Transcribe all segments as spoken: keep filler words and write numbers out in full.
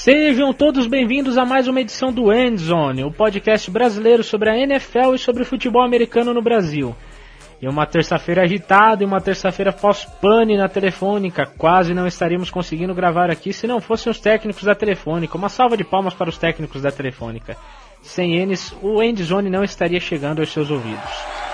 Sejam todos bem-vindos a mais uma edição do Endzone, o podcast brasileiro sobre a N F L e sobre o futebol americano no Brasil. E uma terça-feira agitada e uma terça-feira pós-pane na Telefônica. Quase não estaríamos conseguindo gravar aqui se não fossem os técnicos da Telefônica. Uma salva de palmas para os técnicos da Telefônica. Sem eles, o Endzone não estaria chegando aos seus ouvidos.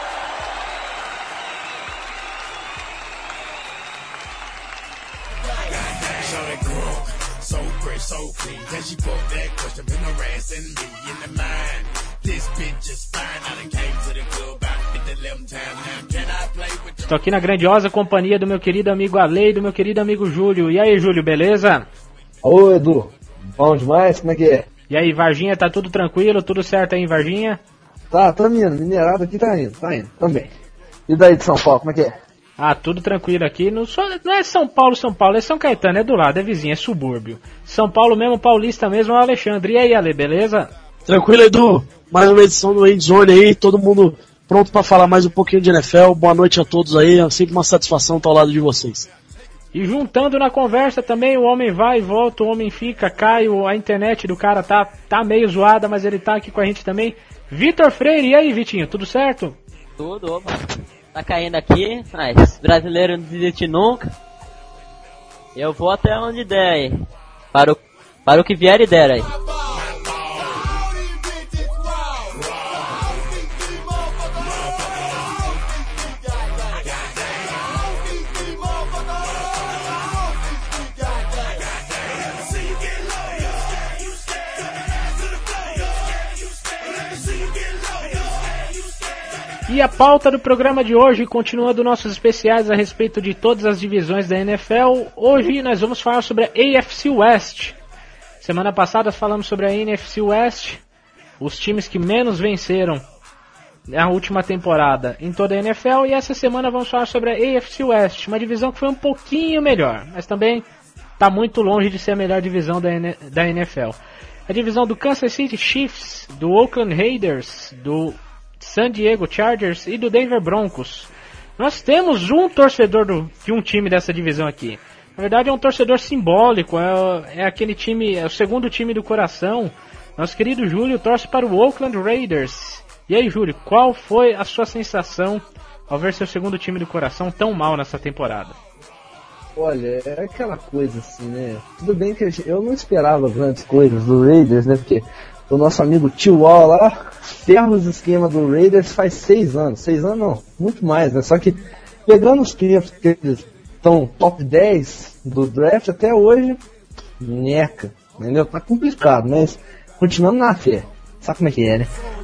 Estou aqui na grandiosa companhia do meu querido amigo Ale e do meu querido amigo Júlio. E aí, Júlio, beleza? Ô, Edu, bom demais, como é que é? E aí, Varginha, tá tudo tranquilo? Tudo certo aí, Varginha? Tá, tá indo, minerado aqui tá indo, tá indo, também. E daí de São Paulo, como é que é? Ah, tudo tranquilo aqui. Não, só, não é São Paulo, São Paulo, é São Caetano, é do lado, é vizinho, é subúrbio. São Paulo mesmo, paulista mesmo, é o Alexandre. E aí, Ale, beleza? Tranquilo, Edu. Mais uma edição do Endzone aí, todo mundo pronto pra falar mais um pouquinho de N F L. Boa noite a todos aí, é sempre uma satisfação estar ao lado de vocês. E juntando na conversa também, o homem vai e volta, o homem fica, cai, a internet do cara tá, tá meio zoada, mas ele tá aqui com a gente também. Vitor Freire, e aí, Vitinho, tudo certo? Tudo, opa. Tá caindo aqui, mas brasileiro não desiste nunca. Eu vou até onde der aí. Para o, para o que vier e der aí. E a pauta do programa de hoje, continuando nossos especiais a respeito de todas as divisões da N F L, hoje nós vamos falar sobre a A F C West. Semana passada falamos sobre a N F C West, os times que menos venceram na última temporada em toda a N F L, e essa semana vamos falar sobre a A F C West, uma divisão que foi um pouquinho melhor, mas também está muito longe de ser a melhor divisão da, N- da N F L. A divisão do Kansas City Chiefs, do Oakland Raiders, do San Diego Chargers e do Denver Broncos. Nós temos um torcedor do, de um time dessa divisão aqui. Na verdade é um torcedor simbólico, é, é aquele time, é o segundo time do coração. Nosso querido Júlio torce para o Oakland Raiders. E aí, Júlio, qual foi a sua sensação ao ver seu segundo time do coração tão mal nessa temporada? Olha, é aquela coisa assim, né? Tudo bem que eu não esperava grandes coisas do Raiders, né? Porque o nosso amigo Tio Wall lá ferra os esquemas do Raiders faz seis anos. Seis anos não, muito mais, né? Só que pegando os tempos que eles estão top dez do draft até hoje, neca, entendeu? Tá complicado, mas continuando na fé. Sabe como é que é, né?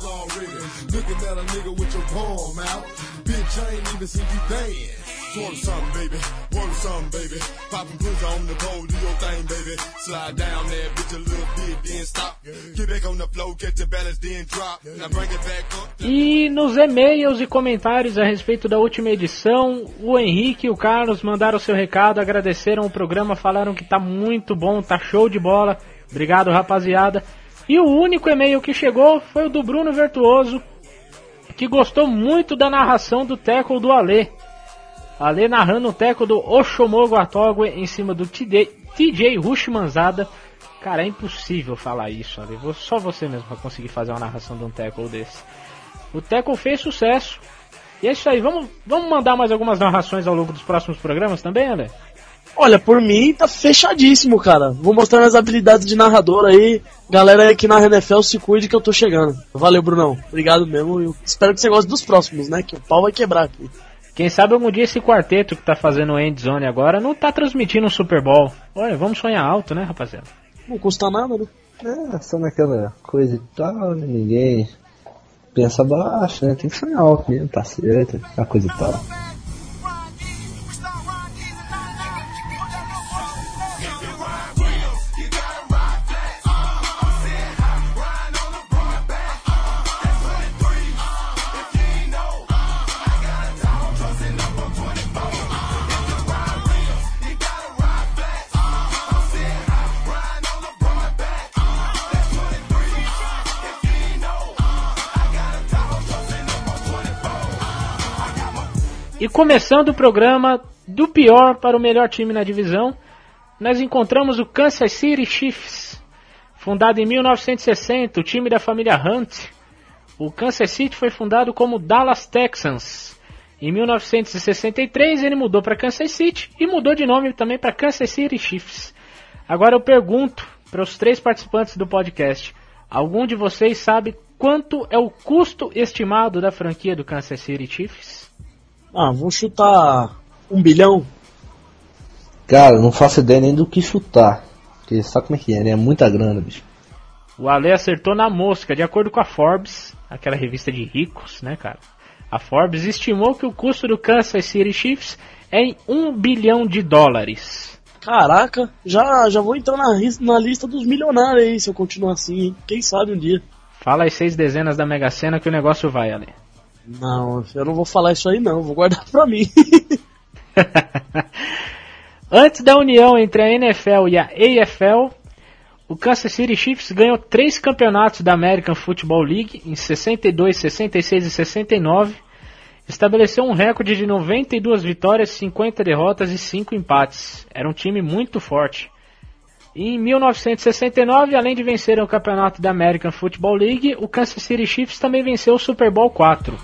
E nos e-mails e comentários a respeito da última edição, o Henrique e o Carlos mandaram seu recado, agradeceram o programa, falaram que tá muito bom, tá show de bola. Obrigado, rapaziada. E o único e-mail que chegou foi o do Bruno Virtuoso, que gostou muito da narração do tackle do Ale. Ale narrando o tackle do Oshomogo Atogwe em cima do T J Houshmandzadeh. Cara, é impossível falar isso, Ale. Só você mesmo vai conseguir fazer uma narração de um tackle desse. O tackle fez sucesso. E é isso aí. Vamos, vamos mandar mais algumas narrações ao longo dos próximos programas também, Ale? Olha, por mim tá fechadíssimo, cara. Vou mostrar minhas habilidades de narrador aí. Galera aí que na N F L se cuide que eu tô chegando. Valeu, Brunão. Obrigado mesmo. Eu espero que você goste dos próximos, né? Que o pau vai quebrar aqui. Quem sabe algum dia esse quarteto que tá fazendo o Endzone agora não tá transmitindo um Super Bowl. Olha, vamos sonhar alto, né, rapaziada? Não custa nada, né? É, só naquela coisa e tal, ninguém pensa baixo, né? Tem que sonhar alto mesmo, tá certo, aquela coisa e tal. E começando o programa do pior para o melhor time na divisão, nós encontramos o Kansas City Chiefs. Fundado em mil novecentos e sessenta, o time da família Hunt, o Kansas City foi fundado como Dallas Texans. Em mil novecentos e sessenta e três ele mudou para Kansas City e mudou de nome também para Kansas City Chiefs. Agora eu pergunto para os três participantes do podcast, algum de vocês sabe quanto é o custo estimado da franquia do Kansas City Chiefs? Ah, vamos chutar um bilhão. Cara, não faço ideia nem do que chutar. Porque sabe como é que é, né? É muita grana, bicho. O Ale acertou na mosca. De acordo com a Forbes, aquela revista de ricos, né, cara? A Forbes estimou que o custo do Kansas City Chiefs é em um bilhão de dólares. Caraca, já, já vou entrar na, na lista dos milionários aí, se eu continuar assim, hein? Quem sabe um dia. Fala as seis dezenas da Mega Sena que o negócio vai, Ale. Não, eu não vou falar isso aí não, vou guardar pra mim. Antes da união entre a N F L e a A F L, o Kansas City Chiefs ganhou três campeonatos da American Football League em sessenta e dois, sessenta e seis e sessenta e nove. Estabeleceu um recorde de noventa e duas vitórias, cinquenta derrotas e cinco empates. Era um time muito forte. E em mil novecentos e sessenta e nove, além de vencer o campeonato da American Football League, o Kansas City Chiefs também venceu o Super Bowl quatro.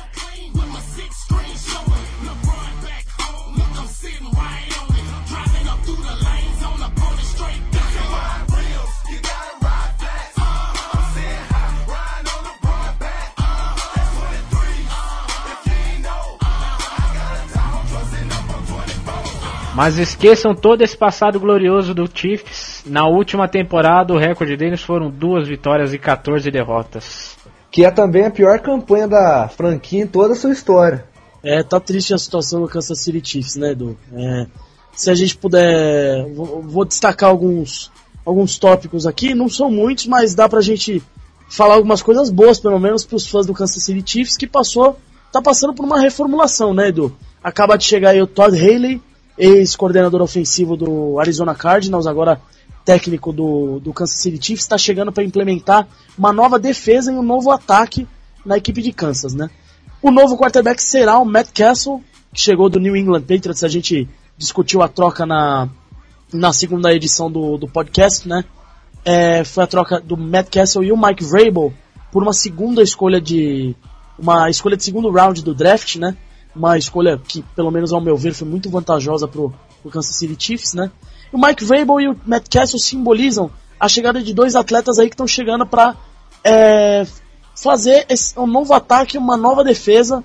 Mas esqueçam todo esse passado glorioso do Chiefs. Na última temporada, o recorde deles foram duas vitórias e quatorze derrotas. Que é também a pior campanha da franquia em toda a sua história. É, tá triste a situação do Kansas City Chiefs, né, Edu? É, se a gente puder... Vou, vou destacar alguns, alguns tópicos aqui. Não são muitos, mas dá pra gente falar algumas coisas boas, pelo menos, pros fãs do Kansas City Chiefs, que passou, tá passando por uma reformulação, né, Edu? Acaba de chegar aí o Todd Haley, ex-coordenador ofensivo do Arizona Cardinals, agora técnico do, do Kansas City Chiefs, está chegando para implementar uma nova defesa e um novo ataque na equipe de Kansas, né? O novo quarterback será o Matt Castle, que chegou do New England Patriots. A gente discutiu a troca na, na segunda edição do, do podcast, né? É, foi a troca do Matt Castle e o Mike Vrabel por uma segunda escolha de uma escolha de segundo round do draft, né? Uma escolha que, pelo menos ao meu ver, foi muito vantajosa pro, pro Kansas City Chiefs, né? O Mike Vrabel e o Matt Castle simbolizam a chegada de dois atletas aí que estão chegando para é, fazer esse, um novo ataque, uma nova defesa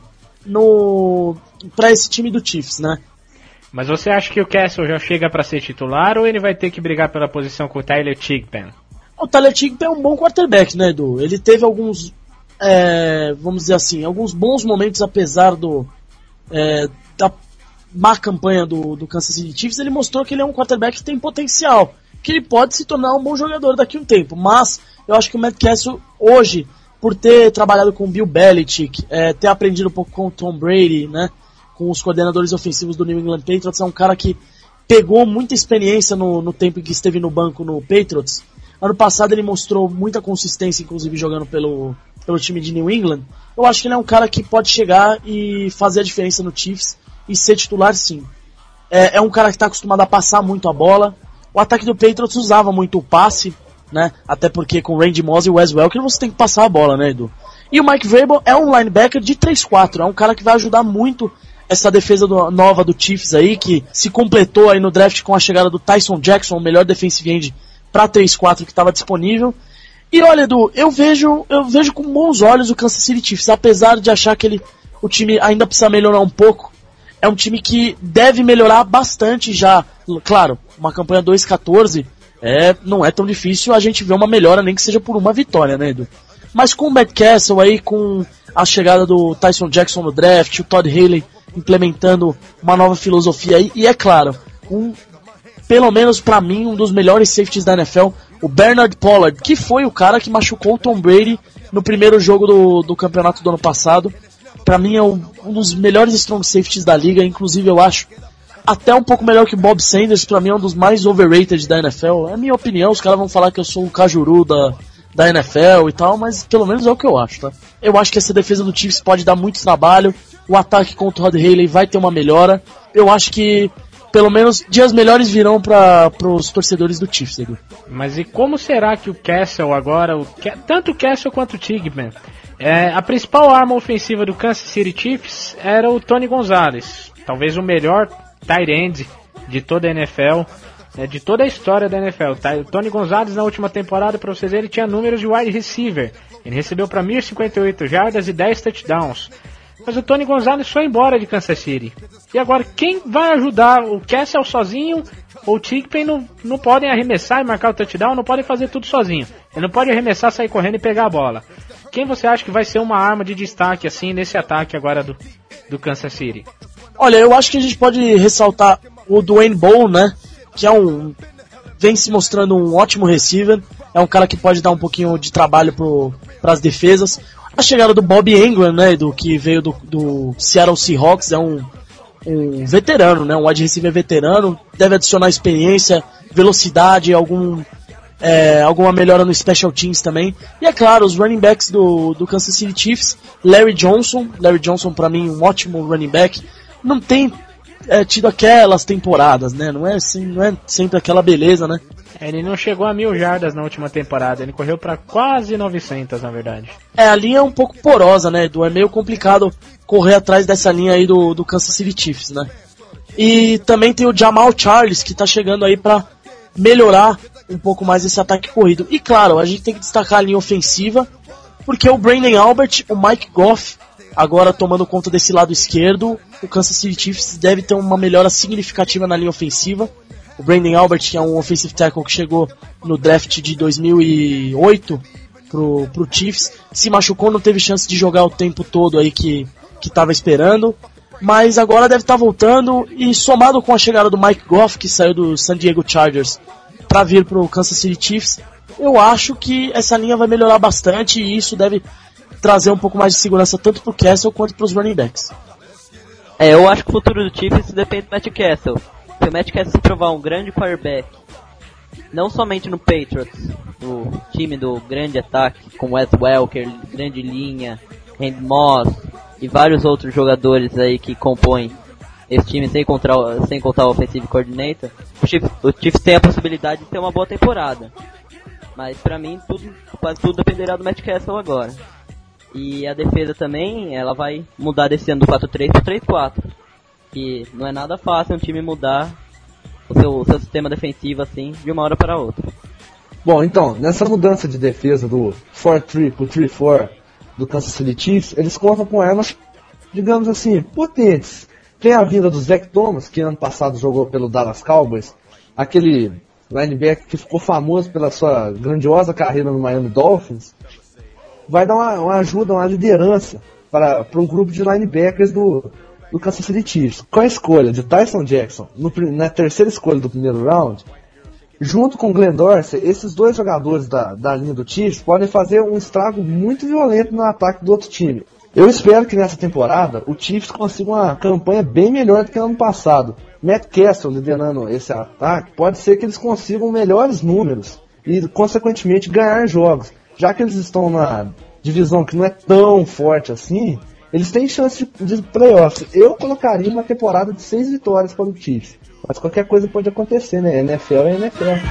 no para esse time do Chiefs, né? Mas você acha que o Castle já chega para ser titular ou ele vai ter que brigar pela posição com o Tyler Thigpen? O Tyler Thigpen é um bom quarterback, né, Edu? Ele teve alguns, é, vamos dizer assim, alguns bons momentos, apesar do É, da má campanha do, do Kansas City Chiefs. Ele mostrou que ele é um quarterback que tem potencial, que ele pode se tornar um bom jogador daqui a um tempo, mas eu acho que o Matt Castle hoje, por ter trabalhado com o Bill Belichick, é, ter aprendido um pouco com o Tom Brady, né, com os coordenadores ofensivos do New England Patriots, é um cara que pegou muita experiência no, no tempo em que esteve no banco no Patriots. Ano passado ele mostrou muita consistência, inclusive jogando pelo, pelo time de New England. Eu acho que ele é um cara que pode chegar e fazer a diferença no Chiefs e ser titular, sim. É, é um cara que está acostumado a passar muito a bola. O ataque do Patriots usava muito o passe, né? Até porque com o Randy Moss e o Wes Welker você tem que passar a bola, né, Edu? E o Mike Vrabel é um linebacker de três quatro, é um cara que vai ajudar muito essa defesa do, nova do Chiefs aí, que se completou aí no draft com a chegada do Tyson Jackson, o melhor defensive end para três quatro que estava disponível. E olha, Edu, eu vejo, eu vejo com bons olhos o Kansas City Chiefs, apesar de achar que ele, o time ainda precisa melhorar um pouco. É um time que deve melhorar bastante já. Claro, uma campanha dois quatorze é, não é tão difícil a gente ver uma melhora, nem que seja por uma vitória, né, Edu? Mas com o Matt Castle aí, com a chegada do Tyson Jackson no draft, o Todd Haley implementando uma nova filosofia aí, e é claro, um, pelo menos pra mim, um dos melhores safeties da N F L, o Bernard Pollard, que foi o cara que machucou o Tom Brady no primeiro jogo do, do campeonato do ano passado. Pra mim é um, um dos melhores strong safeties da liga, inclusive eu acho até um pouco melhor que o Bob Sanders. Pra mim é um dos mais overrated da N F L. É a minha opinião, os caras vão falar que eu sou o Cajuru da, da N F L e tal, mas pelo menos é o que eu acho, tá? Eu acho que essa defesa do Chiefs pode dar muito trabalho, o ataque contra o Todd Haley vai ter uma melhora. Eu acho que pelo menos dias melhores virão para os torcedores do Chiefs, Edu. Mas e como será que o Castle agora, o, tanto o Castle quanto o Tigman, é, a principal arma ofensiva do Kansas City Chiefs era o Tony Gonzalez, talvez o melhor tight end de toda a N F L, é, de toda a história da N F L. Tá? O Tony Gonzalez na última temporada, para vocês verem, ele tinha números de wide receiver. Ele recebeu para mil e cinquenta e oito jardas e dez touchdowns. Mas o Tony Gonzalez foi embora de Kansas City. E agora, quem vai ajudar? O Castle sozinho ou o Tigpen não, não podem arremessar e marcar o touchdown, não podem fazer tudo sozinho. Ele não pode arremessar, sair correndo e pegar a bola. Quem você acha que vai ser uma arma de destaque assim nesse ataque agora do, do Kansas City? Olha, eu acho que a gente pode ressaltar o Dwayne Bowe, né? Que é um... vem se mostrando um ótimo receiver. É um cara que pode dar um pouquinho de trabalho para as defesas. A chegada do Bob Engram, né, do que veio do, do Seattle Seahawks, é um, um veterano, né, um wide receiver veterano, deve adicionar experiência, velocidade, algum, é, alguma melhora no special teams também. E é claro, os running backs do, do Kansas City Chiefs, Larry Johnson, Larry Johnson para mim um ótimo running back, não tem é, tido aquelas temporadas, né, não é, assim, não é sempre aquela beleza, né. Ele não chegou a mil jardas na última temporada, ele correu para quase novecentas, na verdade. É, a linha é um pouco porosa, né, Edu? É meio complicado correr atrás dessa linha aí do, do Kansas City Chiefs, né? E também tem o Jamal Charles, que tá chegando aí para melhorar um pouco mais esse ataque corrido. E claro, a gente tem que destacar a linha ofensiva, porque o Brandon Albert, o Mike Goff, agora tomando conta desse lado esquerdo, o Kansas City Chiefs deve ter uma melhora significativa na linha ofensiva. O Brandon Albert, que é um offensive tackle que chegou no draft de dois mil e oito pro, pro Chiefs, se machucou, não teve chance de jogar o tempo todo aí que que estava esperando, mas agora deve estar tá voltando, e somado com a chegada do Mike Goff, que saiu do San Diego Chargers para vir pro Kansas City Chiefs, eu acho que essa linha vai melhorar bastante, e isso deve trazer um pouco mais de segurança tanto pro Castle quanto pros running backs. É, eu acho que o futuro do Chiefs depende do Matt Castle. Se o Matt Castle se provar um grande quarterback, não somente no Patriots, no time do grande ataque, com Wes Welker, grande linha, Randy Moss e vários outros jogadores aí que compõem esse time sem contar, sem contar o Offensive Coordinator, o Chiefs, o Chiefs tem a possibilidade de ter uma boa temporada. Mas pra mim, tudo, quase tudo dependerá do Matt Castle agora. E a defesa também, ela vai mudar desse ano do quatro três para três quatro. Que não é nada fácil um time mudar o seu, o seu sistema defensivo assim de uma hora para outra. Bom, então, nessa mudança de defesa do quatro três para o três quatro do Kansas City Chiefs, eles contam com armas, digamos assim, potentes. Tem a vinda do Zach Thomas, que ano passado jogou pelo Dallas Cowboys, aquele linebacker que ficou famoso pela sua grandiosa carreira no Miami Dolphins. Vai dar uma, uma ajuda, uma liderança para, para um grupo de linebackers do do Kansas City Chiefs. Com a escolha de Tyson Jackson no, na terceira escolha do primeiro round, junto com Glenn Dorsey, esses dois jogadores da, da linha do Chiefs podem fazer um estrago muito violento no ataque do outro time. Eu espero que nessa temporada o Chiefs consiga uma campanha bem melhor do que no ano passado. Matt Castle liderando esse ataque, pode ser que eles consigam melhores números e consequentemente ganhar jogos, já que eles estão na divisão que não é tão forte assim. Eles têm chance de, de playoffs. Eu colocaria uma temporada de seis vitórias para o Chiefs. Mas qualquer coisa pode acontecer, né? N F L é N F L.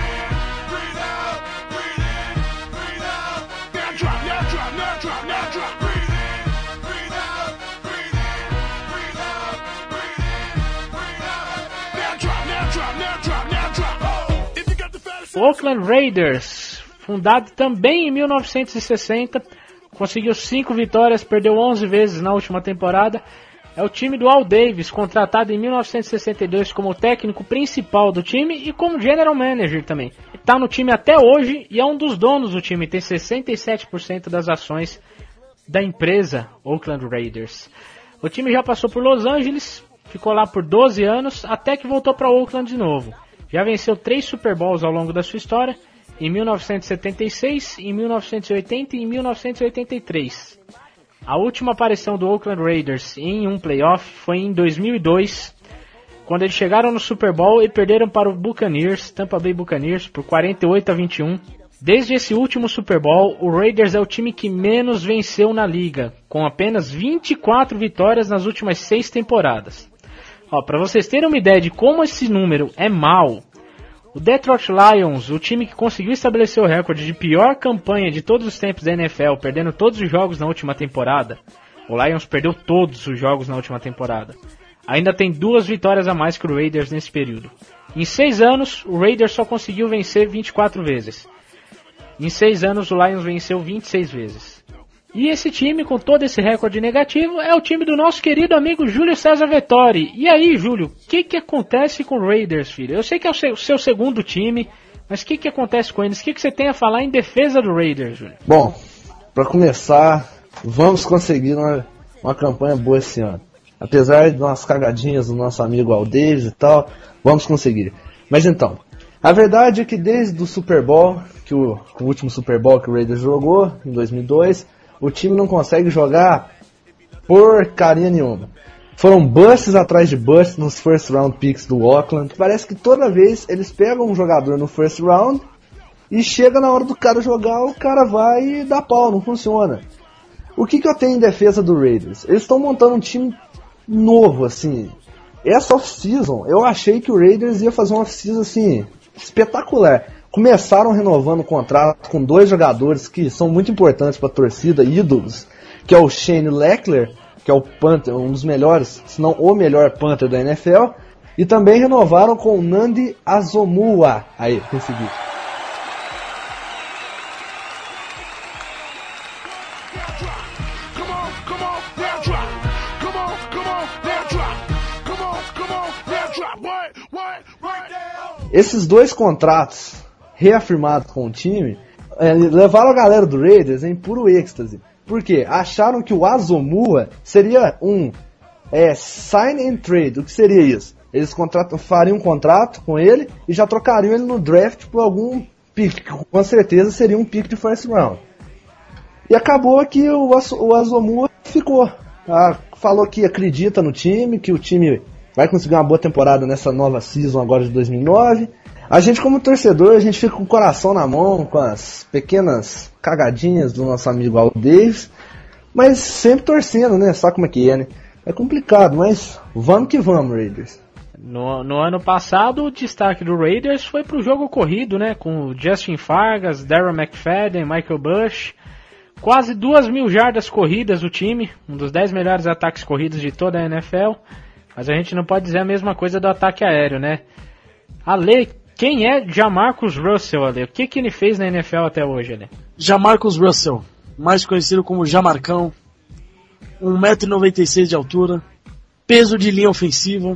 O Oakland Raiders, fundado também em mil novecentos e sessenta, conseguiu cinco vitórias, perdeu onze vezes na última temporada. É o time do Al Davis, contratado em mil novecentos e sessenta e dois como técnico principal do time e como general manager também. Está no time até hoje e é um dos donos do time, tem sessenta e sete por cento das ações da empresa Oakland Raiders. O time já passou por Los Angeles, ficou lá por doze anos, até que voltou para Oakland de novo. Já venceu três Super Bowls ao longo da sua história, em mil novecentos e setenta e seis, em mil novecentos e oitenta e em mil novecentos e oitenta e três. A última aparição do Oakland Raiders em um playoff foi em dois mil e dois, quando eles chegaram no Super Bowl e perderam para o Buccaneers, Tampa Bay Buccaneers, por quarenta e oito a vinte e um. Desde esse último Super Bowl, o Raiders é o time que menos venceu na liga, com apenas vinte e quatro vitórias nas últimas seis temporadas. Ó, pra vocês terem uma ideia de como esse número é mau, o Detroit Lions, o time que conseguiu estabelecer o recorde de pior campanha de todos os tempos da N F L, perdendo todos os jogos na última temporada, o Lions perdeu todos os jogos na última temporada, ainda tem duas vitórias a mais que o Raiders nesse período. Em seis anos, o Raiders só conseguiu vencer vinte e quatro vezes. Em seis anos, o Lions venceu vinte e seis vezes. E esse time, com todo esse recorde negativo, é o time do nosso querido amigo Júlio César Vettori. E aí, Júlio, o que que acontece com o Raiders, filho? Eu sei que é o seu, seu segundo time, mas o que que acontece com eles? O que que você tem a falar em defesa do Raiders, Júlio? Bom, para começar, vamos conseguir uma, uma campanha boa esse ano. Apesar de umas cagadinhas do nosso amigo Al Davis e tal, vamos conseguir. Mas então, a verdade é que desde o Super Bowl, que o, o último Super Bowl que o Raiders jogou, em dois mil e dois, o time não consegue jogar porcaria nenhuma. Foram busts atrás de busts nos first round picks do Oakland. Parece que toda vez eles pegam um jogador no first round e chega na hora do cara jogar, o cara vai e dá pau, não funciona. O que, que eu tenho em defesa do Raiders? Eles estão montando um time novo, assim. Essa off-season, eu achei que o Raiders ia fazer uma off-season assim, espetacular. Começaram renovando o contrato com dois jogadores que são muito importantes para a torcida, ídolos, que é o Shane Lechler, que é o punter, um dos melhores, se não o melhor punter da N F L, e também renovaram com o Nnamdi Asomugha. Aí, consegui. Esses dois contratos reafirmados com o time é, levaram a galera do Raiders em puro êxtase. Por quê? Acharam que o Asomugha seria um é, sign and trade. O que seria isso? Eles contratam, fariam um contrato com ele e já trocariam ele no draft por algum pick, que com certeza seria um pick de first round. E acabou que o, o Asomugha ficou. Ah, falou que acredita no time, que o time vai conseguir uma boa temporada nessa nova season agora de dois mil e nove. A gente, como torcedor, a gente fica com o coração na mão, com as pequenas cagadinhas do nosso amigo Al Davis, mas sempre torcendo, né? Sabe como é que é, né? É complicado, mas vamos que vamos, Raiders. No, no ano passado, o destaque do Raiders foi pro jogo corrido, né? Com Justin Fargas, Darren McFadden, Michael Bush. Quase duas mil jardas corridas do time, um dos dez melhores ataques corridos de toda a N F L. Mas a gente não pode dizer a mesma coisa do ataque aéreo, né? Ale, quem é Jamarcus Russell, Ale? O que, que ele fez na N F L até hoje, Ale? Jamarcus Russell, mais conhecido como Jamarcão, um metro e noventa e seis de altura, peso de linha ofensiva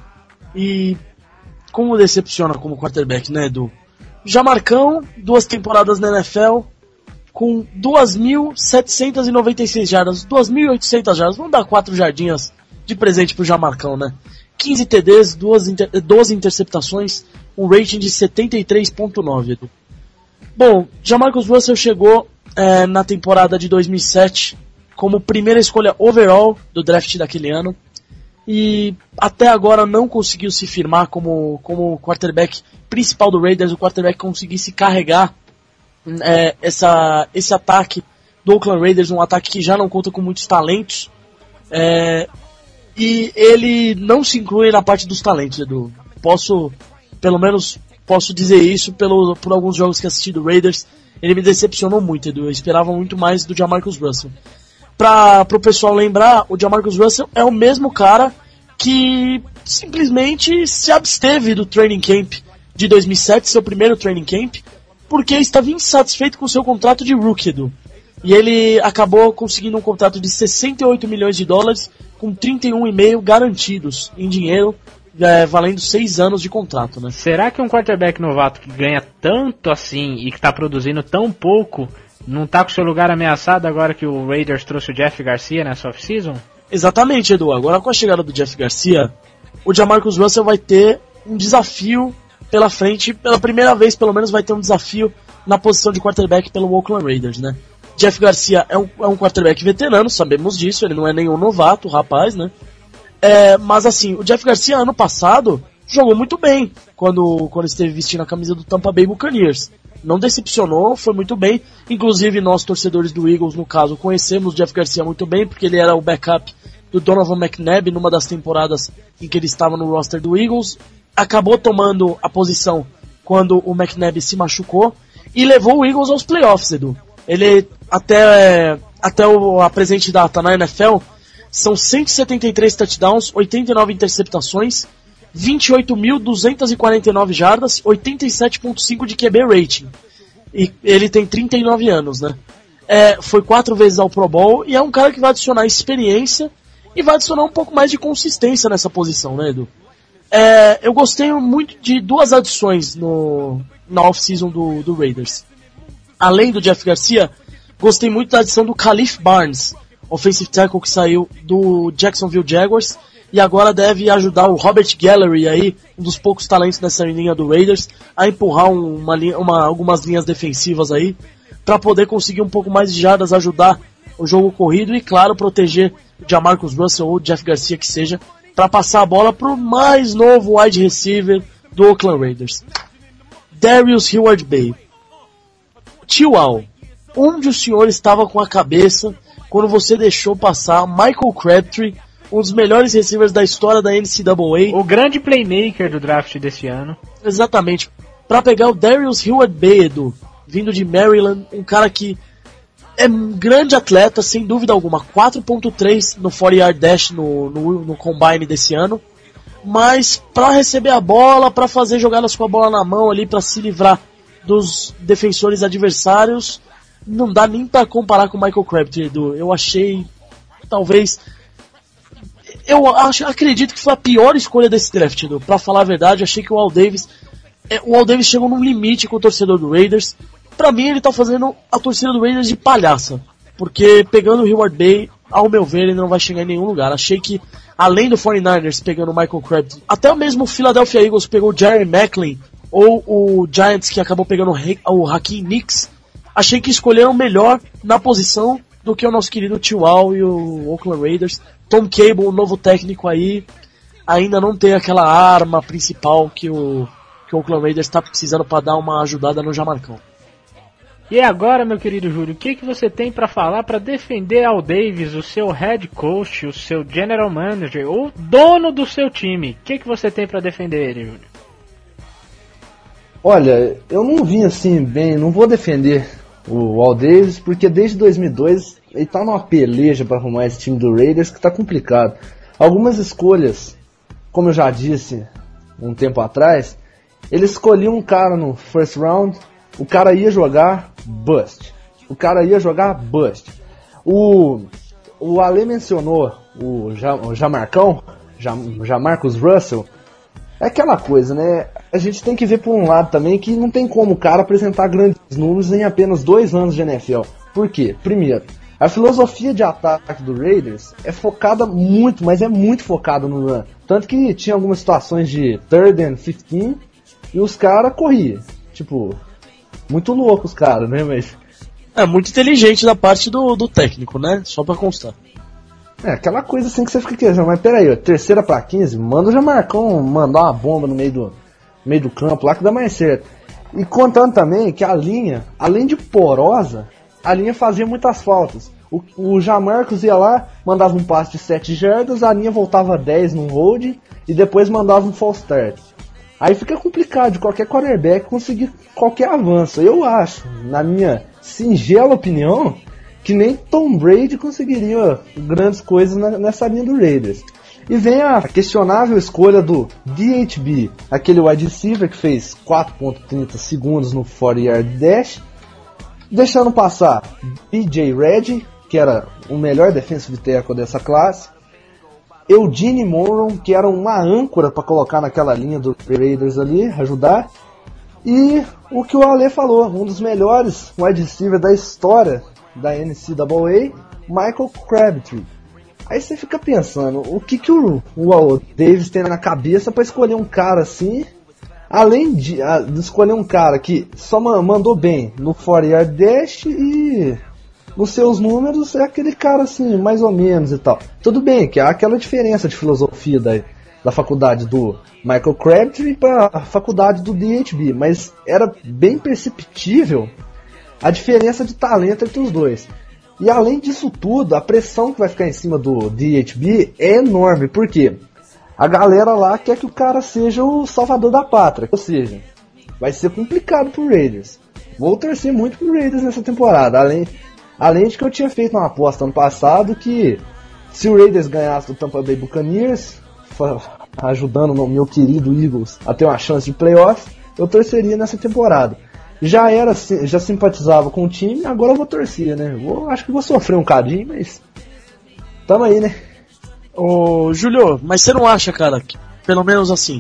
e como decepciona como quarterback, né, Edu? Jamarcão, duas temporadas na N F L com duas mil setecentas e noventa e seis jardas, duas mil e oitocentas jardas, vamos dar quatro jardinhas de presente pro Jamarcão, né? quinze T Ds, doze interceptações, um rating de setenta e três ponto nove. Bom, Jamarcus Russell chegou é, na temporada de dois mil e sete como primeira escolha overall do draft daquele ano e até agora não conseguiu se firmar como, como quarterback principal do Raiders, o quarterback conseguisse carregar é, essa, esse ataque do Oakland Raiders, um ataque que já não conta com muitos talentos. É, E ele não se inclui na parte dos talentos, Edu. Posso, pelo menos, posso dizer isso pelo, por alguns jogos que assisti do Raiders. Ele me decepcionou muito, Edu. Eu esperava muito mais do Jamarcus Russell. Para o pessoal lembrar, o Jamarcus Russell é o mesmo cara que simplesmente se absteve do training camp de dois mil e sete, seu primeiro training camp, porque estava insatisfeito com seu contrato de rookie, Edu. E ele acabou conseguindo um contrato de sessenta e oito milhões de dólares com trinta e um vírgula cinco garantidos em dinheiro, é, valendo seis anos de contrato, né? Será que um quarterback novato que ganha tanto assim e que está produzindo tão pouco não está com seu lugar ameaçado agora que o Raiders trouxe o Jeff Garcia nessa off-season? Exatamente, Edu. Agora com a chegada do Jeff Garcia, o Jamarcus Russell vai ter um desafio pela frente. Pela primeira vez, pelo menos, vai ter um desafio na posição de quarterback pelo Oakland Raiders, né? Jeff Garcia é um, é um quarterback veterano, sabemos disso, ele não é nenhum novato, rapaz, né? É, mas assim, o Jeff Garcia ano passado jogou muito bem quando, quando esteve vestindo a camisa do Tampa Bay Buccaneers. Não decepcionou, foi muito bem. Inclusive nós, torcedores do Eagles, no caso, conhecemos o Jeff Garcia muito bem, porque ele era o backup do Donovan McNabb numa das temporadas em que ele estava no roster do Eagles. Acabou tomando a posição quando o McNabb se machucou e levou o Eagles aos playoffs, Edu. Ele, até, até o, a presente data na N F L, são cento e setenta e três touchdowns, oitenta e nove interceptações, vinte e oito mil duzentas e quarenta e nove jardas, oitenta e sete vírgula cinco de Q B rating. E ele tem trinta e nove anos, né? É, foi quatro vezes ao Pro Bowl e é um cara que vai adicionar experiência e vai adicionar um pouco mais de consistência nessa posição, né, Edu? É, eu gostei muito de duas adições no, na off-season do, do Raiders. Além do Jeff Garcia, gostei muito da adição do Khalif Barnes, offensive tackle que saiu do Jacksonville Jaguars e agora deve ajudar o Robert Gallery, aí, um dos poucos talentos dessa linha do Raiders, a empurrar uma linha, uma, algumas linhas defensivas aí, para poder conseguir um pouco mais de jardas, ajudar o jogo corrido e, claro, proteger o Jamarcus Russell ou o Jeff Garcia que seja, para passar a bola para o mais novo wide receiver do Oakland Raiders, Darius Heyward-Bey. Tio Al, onde o senhor estava com a cabeça quando você deixou passar Michael Crabtree, um dos melhores receivers da história da N C double A? O grande playmaker do draft desse ano. Exatamente. Para pegar o Darius Heyward-Bey, Edu, vindo de Maryland, um cara que é um grande atleta, sem dúvida alguma, quatro ponto três no quarenta yard dash no, no, no combine desse ano, mas para receber a bola, para fazer jogadas com a bola na mão ali, para se livrar dos defensores adversários, não dá nem para comparar com o Michael Crabtree, Edu. Eu achei, talvez, eu acho, acredito que foi a pior escolha desse draft, Edu. Para falar a verdade, achei que o Al Davis, é, o Al Davis chegou num limite com o torcedor do Raiders. Pra mim, ele tá fazendo a torcida do Raiders de palhaça, porque pegando o Heyward-Bey, ao meu ver, ele não vai chegar em nenhum lugar. Achei que, além do quarenta e niners pegando o Michael Crabtree, até mesmo o Philadelphia Eagles pegou o Jerry Maclin, ou o Giants que acabou pegando o Hakeem Nicks, achei que escolheram melhor na posição do que o nosso querido Tio Al e o Oakland Raiders. Tom Cable, o novo técnico aí, ainda não tem aquela arma principal que o, que o Oakland Raiders está precisando para dar uma ajudada no Jamarcão. E agora, meu querido Júlio, o que, que você tem para falar para defender Al Davis, o seu head coach, o seu general manager, ou dono do seu time? O que, que você tem para defender ele, Júlio? Olha, eu não vim assim bem, não vou defender o Al Davis, porque desde dois mil e dois ele tá numa peleja para arrumar esse time do Raiders que tá complicado. Algumas escolhas, como eu já disse um tempo atrás, ele escolheu um cara no first round, o cara ia jogar bust. O cara ia jogar bust. O, o Ale mencionou o, ja, o Jamarcão, Jam, Jamarcus Russell. É aquela coisa, né? A gente tem que ver por um lado também que não tem como o cara apresentar grandes números em apenas dois anos de N F L. Por quê? Primeiro, a filosofia de ataque do Raiders é focada muito, mas é muito focada no run. Tanto que tinha algumas situações de third and fifteen e os caras corriam. Tipo, muito louco os caras, né? Mas é muito inteligente da parte do, do técnico, né? Só pra constar. É, aquela coisa assim que você fica querendo, mas peraí, ó, terceira pra quinze, manda o Jamarcão mandar uma bomba no meio do, no meio do campo lá que dá mais certo. E contando também que a linha, além de porosa, a linha fazia muitas faltas. O, o Jamarcus ia lá, mandava um passe de sete jardas, a linha voltava dez num hold e depois mandava um false start. Aí fica complicado de qualquer quarterback conseguir qualquer avanço. Eu acho, na minha singela opinião, que nem Tom Brady conseguiria grandes coisas na, nessa linha do Raiders. E vem a questionável escolha do D H B, aquele wide receiver que fez quatro ponto trinta segundos no quarenta yard dash, deixando passar B J Redd, que era o melhor defensive tackle dessa classe, Eugene Monroe, que era uma âncora para colocar naquela linha do Raiders ali, ajudar, e o que o Ale falou, um dos melhores wide receiver da história da N C double A, Michael Crabtree. Aí você fica pensando, o que que o, o Al Davis tem na cabeça para escolher um cara assim, além de, a, de escolher um cara que só mandou bem no quarenta yard dash e nos seus números é aquele cara assim, mais ou menos e tal. Tudo bem que há aquela diferença de filosofia da, da faculdade do Michael Crabtree para a faculdade do D H B, mas era bem perceptível a diferença de talento entre os dois. E além disso tudo, a pressão que vai ficar em cima do D H B é enorme. Por quê? A galera lá quer que o cara seja o salvador da pátria. Ou seja, vai ser complicado pro Raiders. Vou torcer muito pro Raiders nessa temporada. Além, além de que eu tinha feito uma aposta ano passado que se o Raiders ganhasse do Tampa Bay Buccaneers, ajudando o meu querido Eagles a ter uma chance de playoff, eu torceria nessa temporada. Já era, já simpatizava com o time, agora eu vou torcer, né? Vou, acho que vou sofrer um cadinho, mas tamo aí, né? Ô, Júlio, mas você não acha, cara, que pelo menos assim,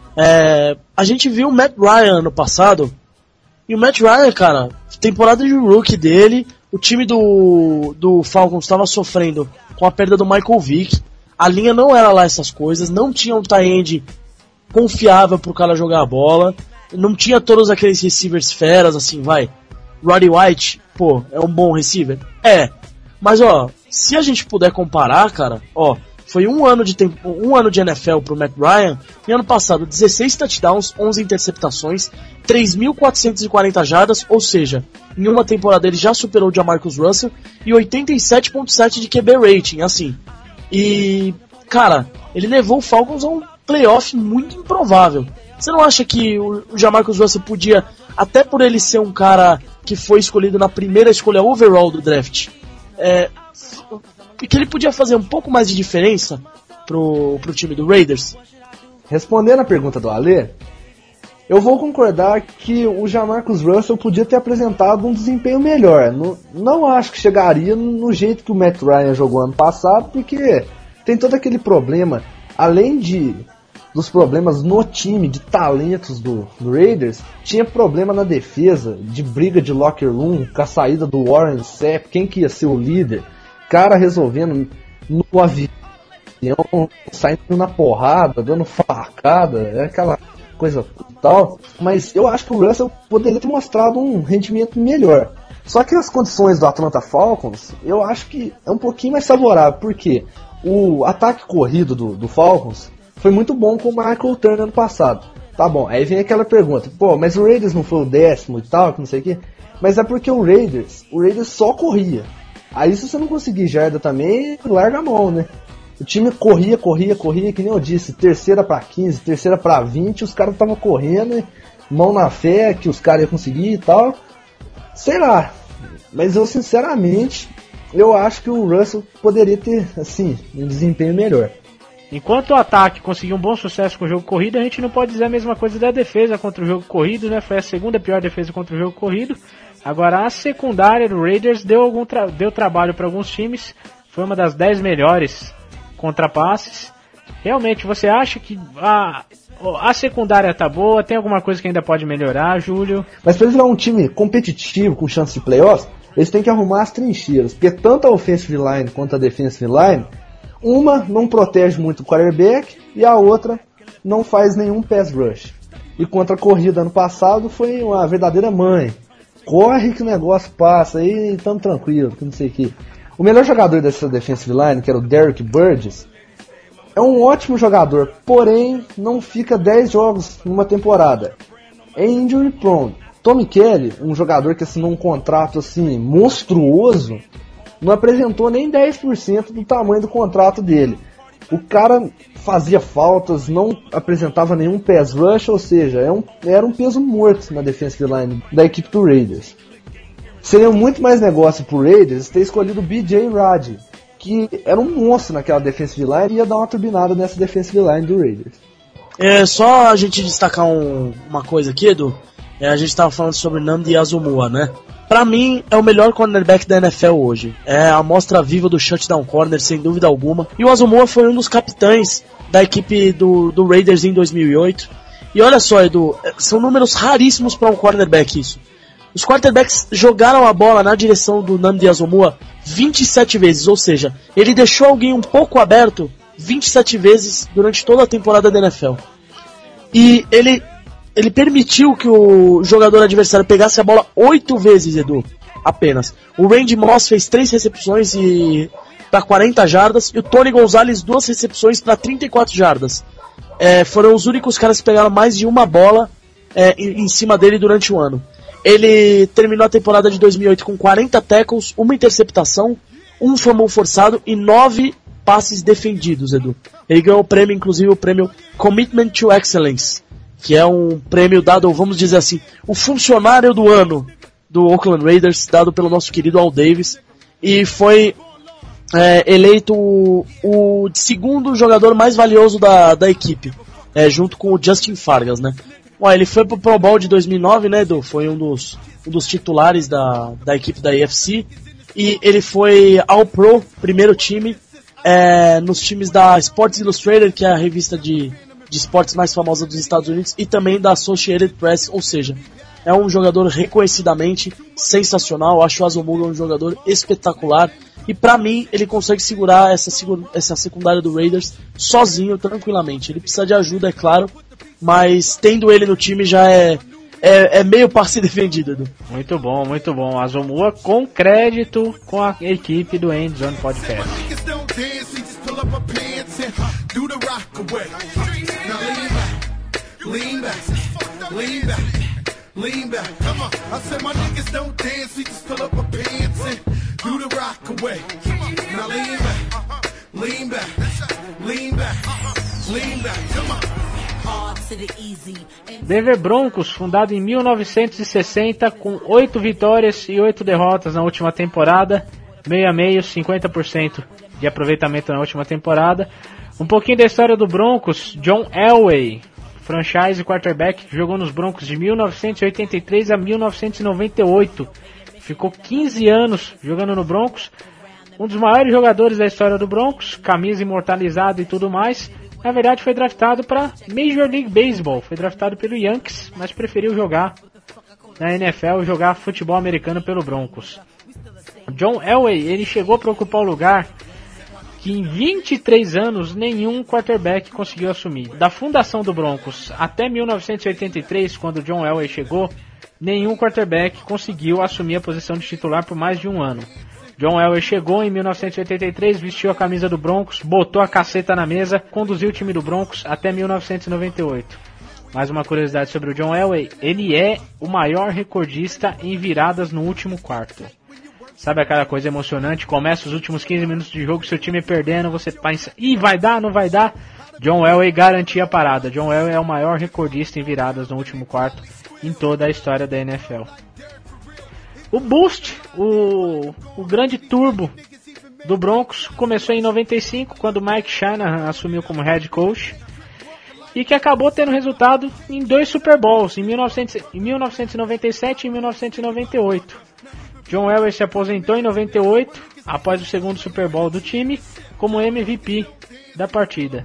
é, a gente viu o Matt Ryan ano passado, e o Matt Ryan, cara, temporada de rookie dele, o time do, do Falcons estava sofrendo com a perda do Michael Vick, a linha não era lá essas coisas, não tinha um tight end confiável pro cara jogar a bola, não tinha todos aqueles receivers feras, assim, vai. Roddy White, pô, é um bom receiver? É. Mas, ó, se a gente puder comparar, cara, ó, foi um ano de tempo, um ano de N F L pro Matt Ryan, e ano passado dezesseis touchdowns, onze interceptações, três mil quatrocentas e quarenta jardas, ou seja, em uma temporada ele já superou o Jamarcus Russell, e oitenta e sete vírgula sete de Q B rating, assim. E, cara, ele levou o Falcons a um playoff muito improvável. Você não acha que o Jamarcus Russell podia, até por ele ser um cara que foi escolhido na primeira escolha overall do draft, é, que ele podia fazer um pouco mais de diferença pro, pro time do Raiders? Respondendo a pergunta do Ale, eu vou concordar que o Jamarcus Russell podia ter apresentado um desempenho melhor. Não, não acho que chegaria no jeito que o Matt Ryan jogou ano passado, porque tem todo aquele problema, além de... dos problemas no time, de talentos do, do Raiders, tinha problema na defesa, de briga de locker room, com a saída do Warren Sapp, quem que ia ser o líder, cara resolvendo no avião, saindo na porrada, dando facada, é aquela coisa tal, mas eu acho que o Russell poderia ter mostrado um rendimento melhor. Só que as condições do Atlanta Falcons, eu acho que é um pouquinho mais favorável, porque o ataque corrido do, do Falcons foi muito bom com o Michael Turner ano passado. Tá bom, aí vem aquela pergunta, pô, mas o Raiders não foi o décimo e tal, que não sei o que. Mas é porque o Raiders, o Raiders só corria. Aí se você não conseguir jarda também, larga a mão, né? O time corria, corria, corria, que nem eu disse, terceira pra quinze, terceira pra vinte, os caras estavam correndo, né? Mão na fé que os caras iam conseguir e tal. Sei lá, mas eu sinceramente, eu acho que o Russell poderia ter, assim, um desempenho melhor. Enquanto o ataque conseguiu um bom sucesso com o jogo corrido, a gente não pode dizer a mesma coisa da defesa contra o jogo corrido, né? Foi a segunda pior defesa contra o jogo corrido. Agora a secundária do Raiders deu, algum tra- deu trabalho para alguns times, foi uma das dez melhores contra passes. Realmente, você acha que a, a secundária tá boa? Tem alguma coisa que ainda pode melhorar, Júlio? Mas para eles virar um time competitivo, com chance de playoffs, eles têm que arrumar as trincheiras, porque tanto a offensive line quanto a defensive line, uma não protege muito o quarterback e a outra não faz nenhum pass rush. E contra a corrida ano passado foi uma verdadeira mãe. Corre que o negócio passa aí, tamo tranquilo, que não sei o que. O melhor jogador dessa defensive line, que era o Derek Burgess, é um ótimo jogador, porém não fica dez jogos numa temporada. É injury prone. Tommy Kelly, um jogador que assinou um contrato assim monstruoso, não apresentou nem dez por cento do tamanho do contrato dele. O cara fazia faltas, não apresentava nenhum pass rush, ou seja, é um, era um peso morto na defensive line da equipe do Raiders. Seria muito mais negócio pro Raiders ter escolhido o B J Raji, que era um monstro naquela defensive line e ia dar uma turbinada nessa defensive line do Raiders. É só a gente destacar um, uma coisa aqui, Edu. É, a gente tava falando sobre Nnamdi Asomugha, né? Pra mim, é o melhor cornerback da N F L hoje. É a amostra viva do shutdown corner, sem dúvida alguma. E o Asomugha foi um dos capitães da equipe do, do Raiders em dois mil e oito. E olha só, Edu, são números raríssimos para um cornerback isso. Os quarterbacks jogaram a bola na direção do Nnamdi Asomugha vinte e sete vezes, ou seja, ele deixou alguém um pouco aberto vinte e sete vezes durante toda a temporada da N F L. E ele... Ele permitiu que o jogador adversário pegasse a bola oito vezes, Edu, apenas. O Randy Moss fez três recepções e para quarenta jardas e o Tony Gonzalez duas recepções para trinta e quatro jardas. É, foram os únicos caras que pegaram mais de uma bola é, em, em cima dele durante o ano. Ele terminou a temporada de dois mil e oito com quarenta tackles, uma interceptação, um fumble forçado e nove passes defendidos, Edu. Ele ganhou o prêmio, inclusive o prêmio Commitment to Excellence, que é um prêmio dado, vamos dizer assim, o funcionário do ano do Oakland Raiders, dado pelo nosso querido Al Davis, e foi é, eleito o, o segundo jogador mais valioso da, da equipe, é, junto com o Justin Fargas, né? Ué, ele foi pro Pro Bowl de dois mil e nove, né, Edu? Foi um dos, um dos titulares da, da equipe da A F C, e ele foi All Pro, primeiro time, é, nos times da Sports Illustrated, que é a revista de, de esportes mais famosa dos Estados Unidos, e também da Associated Press, ou seja, é um jogador reconhecidamente sensacional. Acho o Azomuga um jogador espetacular, e pra mim ele consegue segurar essa, essa secundária do Raiders sozinho, tranquilamente. Ele precisa de ajuda, é claro, mas tendo ele no time já é, é, é meio passe defendido, Edu. Muito bom, muito bom. Azomua com crédito com a equipe do Endzone Podcast. Lean back, come on. I said my niggas don't dance, we just pull up our pants and do the rock away. Now lean back, lean back, lean back, lean back, come on. Denver Broncos, fundado em mil novecentos e sessenta, com oito vitórias e oito derrotas na última temporada, meio a meio, cinquenta por cento de aproveitamento na última temporada. Um pouquinho da história do Broncos. John Elway, franchise quarterback, que jogou nos Broncos de mil novecentos e oitenta e três a mil novecentos e noventa e oito. Ficou quinze anos jogando no Broncos. Um dos maiores jogadores da história do Broncos, camisa imortalizada e tudo mais. Na verdade foi draftado para Major League Baseball. Foi draftado pelo Yankees, mas preferiu jogar na N F L, jogar futebol americano pelo Broncos. John Elway, ele chegou para ocupar o lugar que em vinte e três anos nenhum quarterback conseguiu assumir. Da fundação do Broncos até mil novecentos e oitenta e três, quando John Elway chegou, nenhum quarterback conseguiu assumir a posição de titular por mais de um ano. John Elway chegou em mil novecentos e oitenta e três, vestiu a camisa do Broncos, botou a caceta na mesa, conduziu o time do Broncos até mil novecentos e noventa e oito. Mais uma curiosidade sobre o John Elway, ele é o maior recordista em viradas no último quarto. Sabe aquela coisa emocionante? Começa os últimos quinze minutos de jogo, seu time perdendo, você pensa, ih, vai dar, não vai dar? John Elway garantia a parada. John Elway é o maior recordista em viradas no último quarto em toda a história da N F L. O boost, o, o grande turbo do Broncos começou em noventa e cinco, quando Mike Shanahan assumiu como head coach, e que acabou tendo resultado em dois Super Bowls, em mil novecentos e noventa e sete e em mil novecentos e noventa e oito. John Elway se aposentou em noventa e oito, após o segundo Super Bowl do time, como M V P da partida.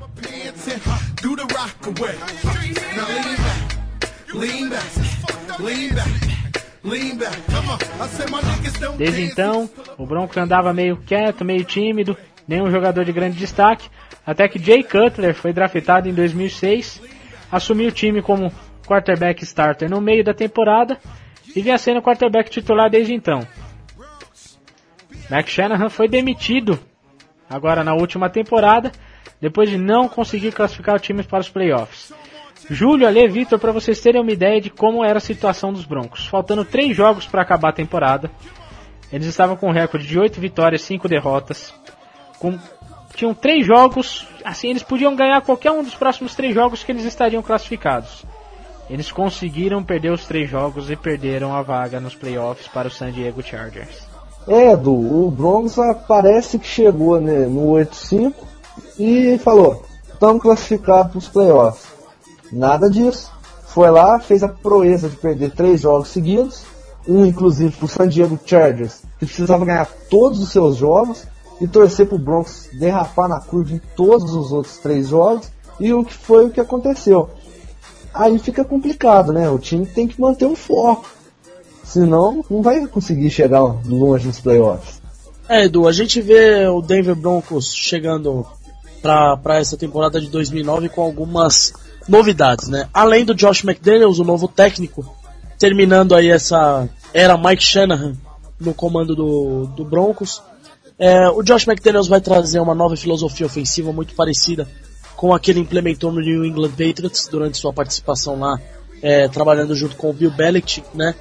Desde então, o Broncos andava meio quieto, meio tímido, nenhum jogador de grande destaque, até que Jay Cutler foi draftado em dois mil e seis, assumiu o time como quarterback starter no meio da temporada, e vinha sendo quarterback titular desde então. Mike Shanahan foi demitido agora na última temporada, depois de não conseguir classificar o time para os playoffs. Júlio, Ale, Vitor, para vocês terem uma ideia de como era a situação dos Broncos. Faltando três jogos para acabar a temporada, eles estavam com um recorde de oito vitórias, cinco derrotas. Com... Tinham três jogos, assim, eles podiam ganhar qualquer um dos próximos três jogos que eles estariam classificados. Eles conseguiram perder os três jogos e perderam a vaga nos playoffs para o San Diego Chargers. É, Edu, o Broncos parece que chegou, né, no oito cinco e falou, estamos classificados para os playoffs. Nada disso. Foi lá, fez a proeza de perder três jogos seguidos, um inclusive para o San Diego Chargers, que precisava ganhar todos os seus jogos e torcer para o Broncos derrapar na curva em todos os outros três jogos, e o que foi o que aconteceu. Aí fica complicado, né? O time tem que manter o foco. Senão, não vai conseguir chegar longe nos playoffs. É, Edu, a gente vê o Denver Broncos chegando para essa temporada de dois mil e nove com algumas novidades, né? Além do Josh McDaniels, o novo técnico, terminando aí essa era Mike Shanahan no comando do, do Broncos. É, o Josh McDaniels vai trazer uma nova filosofia ofensiva muito parecida com a que ele implementou no New England Patriots durante sua participação lá, é, trabalhando junto com o Bill Belichick, né?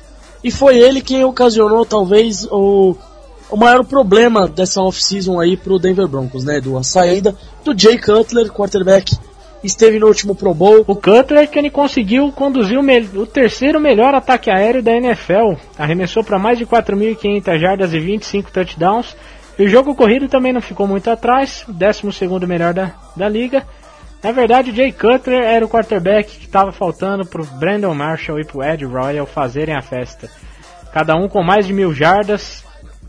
E foi ele quem ocasionou talvez o, o maior problema dessa off-season aí pro Denver Broncos, né, Edu? A saída do Jay Cutler, quarterback, esteve no último Pro Bowl. O Cutler que ele conseguiu conduzir o, me- o terceiro melhor ataque aéreo da N F L. Arremessou para mais de quatro mil e quinhentas jardas e vinte e cinco touchdowns. E o jogo corrido também não ficou muito atrás, o décimo segundo melhor da, da liga. Na verdade, o Jay Cutler era o quarterback que estava faltando para o Brandon Marshall e para o Ed Royal fazerem a festa. Cada um com mais de mil jardas.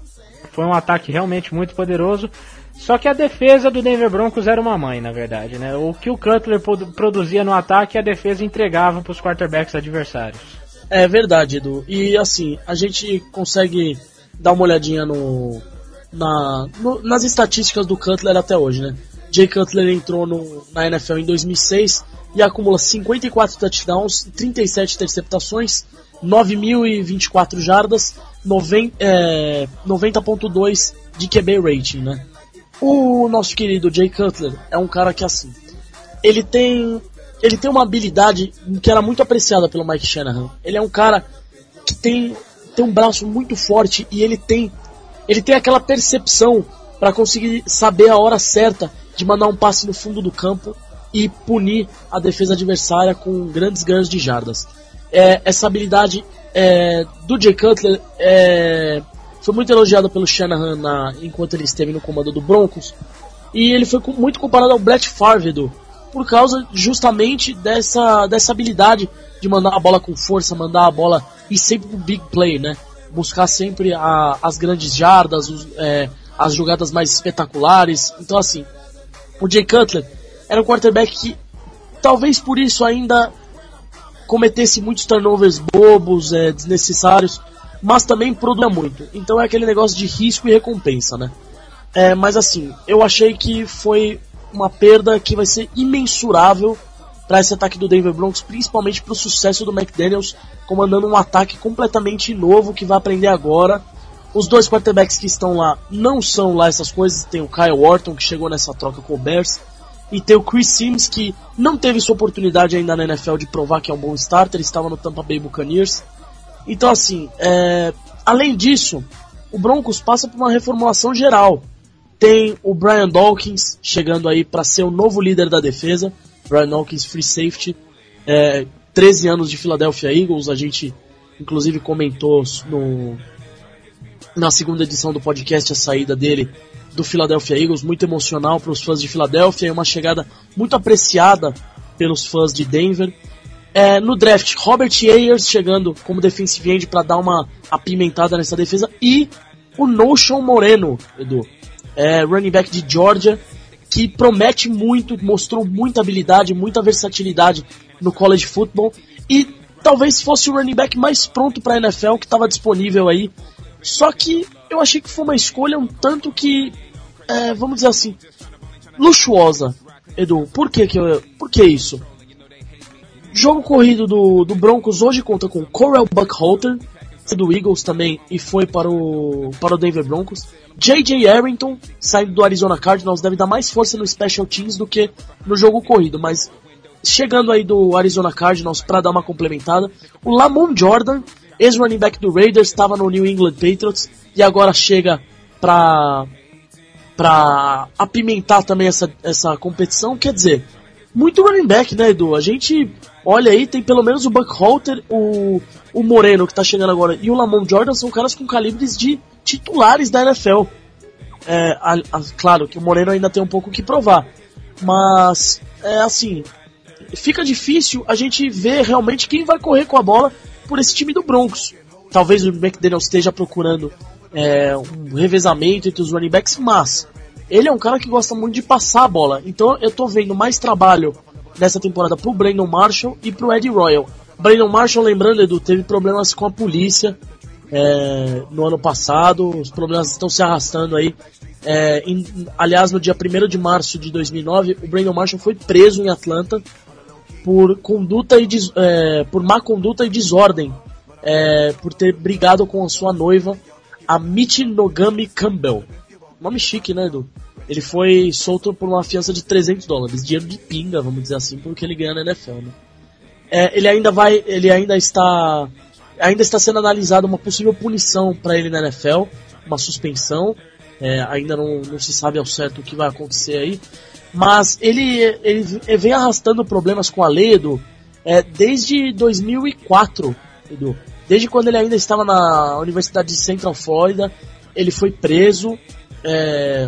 Foi um ataque realmente muito poderoso. Só que a defesa do Denver Broncos era uma mãe, na verdade, né? O que o Cutler produzia no ataque, a defesa entregava para os quarterbacks adversários. É verdade, Edu. E assim, a gente consegue dar uma olhadinha no, na, no, nas estatísticas do Cutler até hoje, né? Jay Cutler entrou no, na N F L em dois mil e seis e acumula cinquenta e quatro touchdowns, trinta e sete interceptações, nove mil e vinte e quatro jardas, noventa vírgula dois de Q B rating, né? O nosso querido Jay Cutler é um cara que, assim, ele tem, ele tem uma habilidade que era muito apreciada pelo Mike Shanahan. Ele é um cara que tem, tem um braço muito forte e ele tem, ele tem aquela percepção para conseguir saber a hora certa de mandar um passe no fundo do campo e punir a defesa adversária com grandes ganhos de jardas. É, essa habilidade é, do Jay Cutler é, foi muito elogiada pelo Shanahan na, enquanto ele esteve no comando do Broncos, e ele foi muito comparado ao Brett Favre, Edu, por causa justamente dessa, dessa habilidade de mandar a bola com força, mandar a bola e sempre pro big play, né? Buscar sempre a, as grandes jardas, os, é, as jogadas mais espetaculares. Então, assim, o Jay Cutler era um quarterback que talvez por isso ainda cometesse muitos turnovers bobos, é, desnecessários, mas também produzia muito. Então é aquele negócio de risco e recompensa, né? É, mas assim, eu achei que foi uma perda que vai ser imensurável para esse ataque do Denver Broncos, principalmente para o sucesso do McDaniels, comandando um ataque completamente novo que vai aprender agora. Os dois quarterbacks que estão lá não são lá essas coisas. Tem o Kyle Orton, que chegou nessa troca com o Bears, e tem o Chris Sims, que não teve sua oportunidade ainda na N F L de provar que é um bom starter, estava no Tampa Bay Buccaneers. Então, assim, é... além disso, o Broncos passa por uma reformulação geral. Tem o Brian Dawkins chegando aí para ser o novo líder da defesa. Brian Dawkins, free safety, é... treze anos de Philadelphia Eagles. A gente, inclusive, comentou no... na segunda edição do podcast a saída dele do Philadelphia Eagles, muito emocional para os fãs de Filadélfia, e uma chegada muito apreciada pelos fãs de Denver. É, no draft, Robert Ayers chegando como defensive end para dar uma apimentada nessa defesa, e o Notion Moreno, Edu, é, running back de Georgia, que promete muito, mostrou muita habilidade, muita versatilidade no college football, e talvez fosse o running back mais pronto para a N F L que estava disponível aí. Só que eu achei que foi uma escolha um tanto que, é, vamos dizer assim, luxuosa, Edu. Por que, que, eu, por que isso? Jogo corrido do, do Broncos hoje conta com Correll Buckhalter, do Eagles também, e foi para o, para o Denver Broncos. J J Arrington, saindo do Arizona Cardinals, deve dar mais força no Special Teams do que no jogo corrido, mas chegando aí do Arizona Cardinals para dar uma complementada. O Lamont Jordan, ex-running back do Raiders, estava no New England Patriots e agora chega para para apimentar também essa, essa competição. Quer dizer, muito running back, né, Edu? A gente olha aí, tem pelo menos o Buckhalter, o, o Moreno, que tá chegando agora, e o Lamont Jordan são caras com calibres de titulares da N F L. É, a, a, claro que o Moreno ainda tem um pouco o que provar, mas, é assim, fica difícil a gente ver realmente quem vai correr com a bola por esse time do Broncos. Talvez o McDaniel esteja procurando é, um revezamento entre os running backs, mas ele é um cara que gosta muito de passar a bola. Então eu tô vendo mais trabalho nessa temporada pro Brandon Marshall e pro Eddie Royal. Brandon Marshall, lembrando, Edu, teve problemas com a polícia é, no ano passado. Os problemas estão se arrastando aí. É, em, aliás, no dia primeiro de março de dois mil e nove, o Brandon Marshall foi preso em Atlanta por conduta e des, é, por má conduta e desordem, é, por ter brigado com a sua noiva, a Michinogami Campbell. Nome chique, né, Edu? Ele foi solto por uma fiança de trezentos dólares, dinheiro de pinga, vamos dizer assim, pelo que ele ganha na N F L, né? É, ele ainda vai, ele ainda está ainda está sendo analisada uma possível punição para ele na N F L, uma suspensão. É, ainda não, não se sabe ao certo o que vai acontecer aí. Mas ele, ele, ele vem arrastando problemas com a lei, Edu, é, desde dois mil e quatro, Edu. Desde quando ele ainda estava na Universidade de Central Florida, ele foi preso é,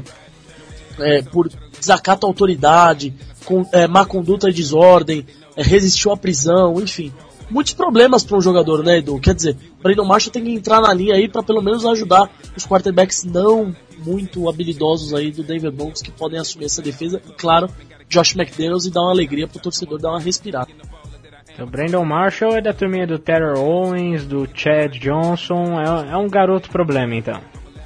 é, por desacato à autoridade, com, é, má conduta e desordem, é, resistiu à prisão, enfim. Muitos problemas para um jogador, né, Edu? Quer dizer, Brandon Marshall tem que entrar na linha aí para pelo menos ajudar os quarterbacks não muito habilidosos aí do Denver Broncos que podem assumir essa defesa. E claro, Josh McDaniels, e dar uma alegria pro torcedor dar uma respirada. O Brandon Marshall é da turminha do Terrell Owens, do Chad Johnson, é, é um garoto problema então.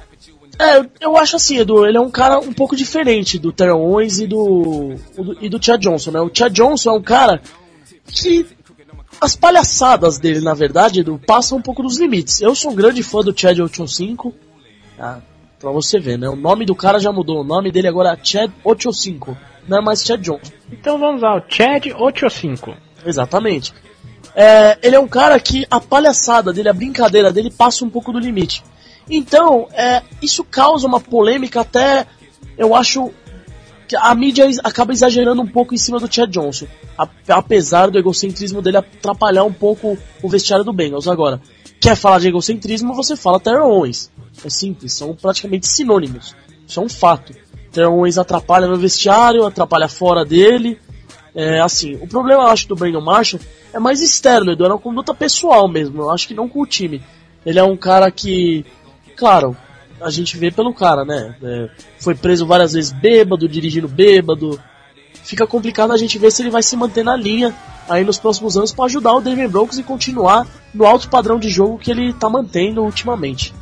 É, eu acho assim, Edu, ele é um cara um pouco diferente do Terrell Owens e do, e do Chad Johnson, né? O Chad Johnson é um cara que as palhaçadas dele, na verdade, Edu, passam um pouco dos limites. Eu sou um grande fã do Chad oito cinco, tá? Pra você ver, né? O nome do cara já mudou, o nome dele agora é Chad oito cinco, não é mais Chad Johnson. Então vamos lá, o Chad oito cinco. Exatamente. É, ele é um cara que a palhaçada dele, a brincadeira dele passa um pouco do limite. Então, é, isso causa uma polêmica até, eu acho, que a mídia acaba exagerando um pouco em cima do Chad Johnson, a, apesar do egocentrismo dele atrapalhar um pouco o vestiário do Bengals. Agora, quer falar de egocentrismo, você fala Terrell Owens. É simples, são praticamente sinônimos. Isso é um fato. Terrell Owens atrapalha no vestiário, atrapalha fora dele. É, assim, o problema, eu acho, do Brandon Marshall é mais externo, Edu, é uma conduta pessoal mesmo, eu acho que não com o time. Ele é um cara que, claro, a gente vê pelo cara, né, é, foi preso várias vezes bêbado, dirigindo bêbado. Fica complicado a gente ver se ele vai se manter na linha aí nos próximos anos para ajudar o Denver Broncos e continuar no alto padrão de jogo que ele tá mantendo ultimamente.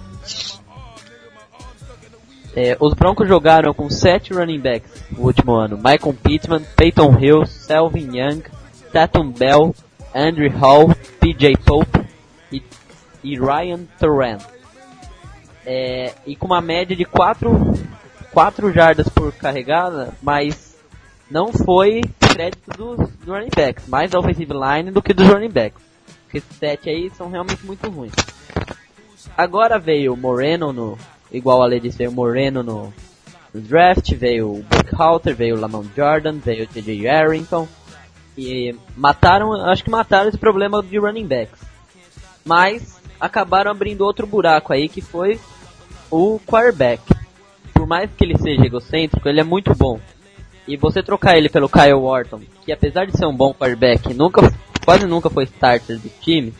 É, os Broncos jogaram com sete running backs no último ano: Michael Pittman, Peyton Hill, Selvin Young, Tatum Bell, Andrew Hall, P J Pope e, e Ryan Torrent. É, e com uma média de quatro jardas por carregada, mas não foi crédito dos, dos running backs, mais da offensive line do que dos running backs. Porque esses sete aí são realmente muito ruins. Agora veio o Moreno no... Igual a Lê disse, veio o Moreno no, no draft, veio o Buckhalter, veio o Lamont Jordan, veio o T J Arrington. E mataram, acho que mataram esse problema de running backs. Mas acabaram abrindo outro buraco aí, que foi o quarterback. Por mais que ele seja egocêntrico, ele é muito bom. E você trocar ele pelo Kyle Orton, que apesar de ser um bom quarterback, nunca, quase nunca foi starter do time,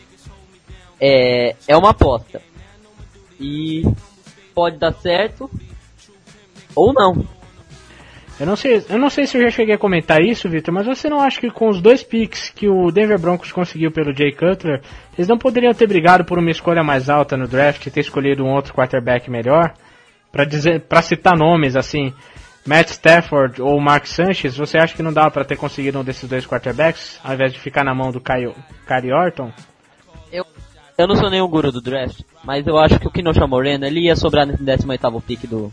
é, é uma aposta. E pode dar certo ou não. Eu não sei, eu não sei se eu já cheguei a comentar isso, Victor, mas você não acha que com os dois picks que o Denver Broncos conseguiu pelo Jay Cutler, eles não poderiam ter brigado por uma escolha mais alta no draft e ter escolhido um outro quarterback melhor? Pra dizer, para citar nomes assim, Matt Stafford ou Mark Sanchez, você acha que não dava para ter conseguido um desses dois quarterbacks, ao invés de ficar na mão do Kyle, Kyle Orton? Eu, eu não sou nenhum guru do draft, mas eu acho que o Kenosha Moreno, ele ia sobrar no décimo oitavo pick do,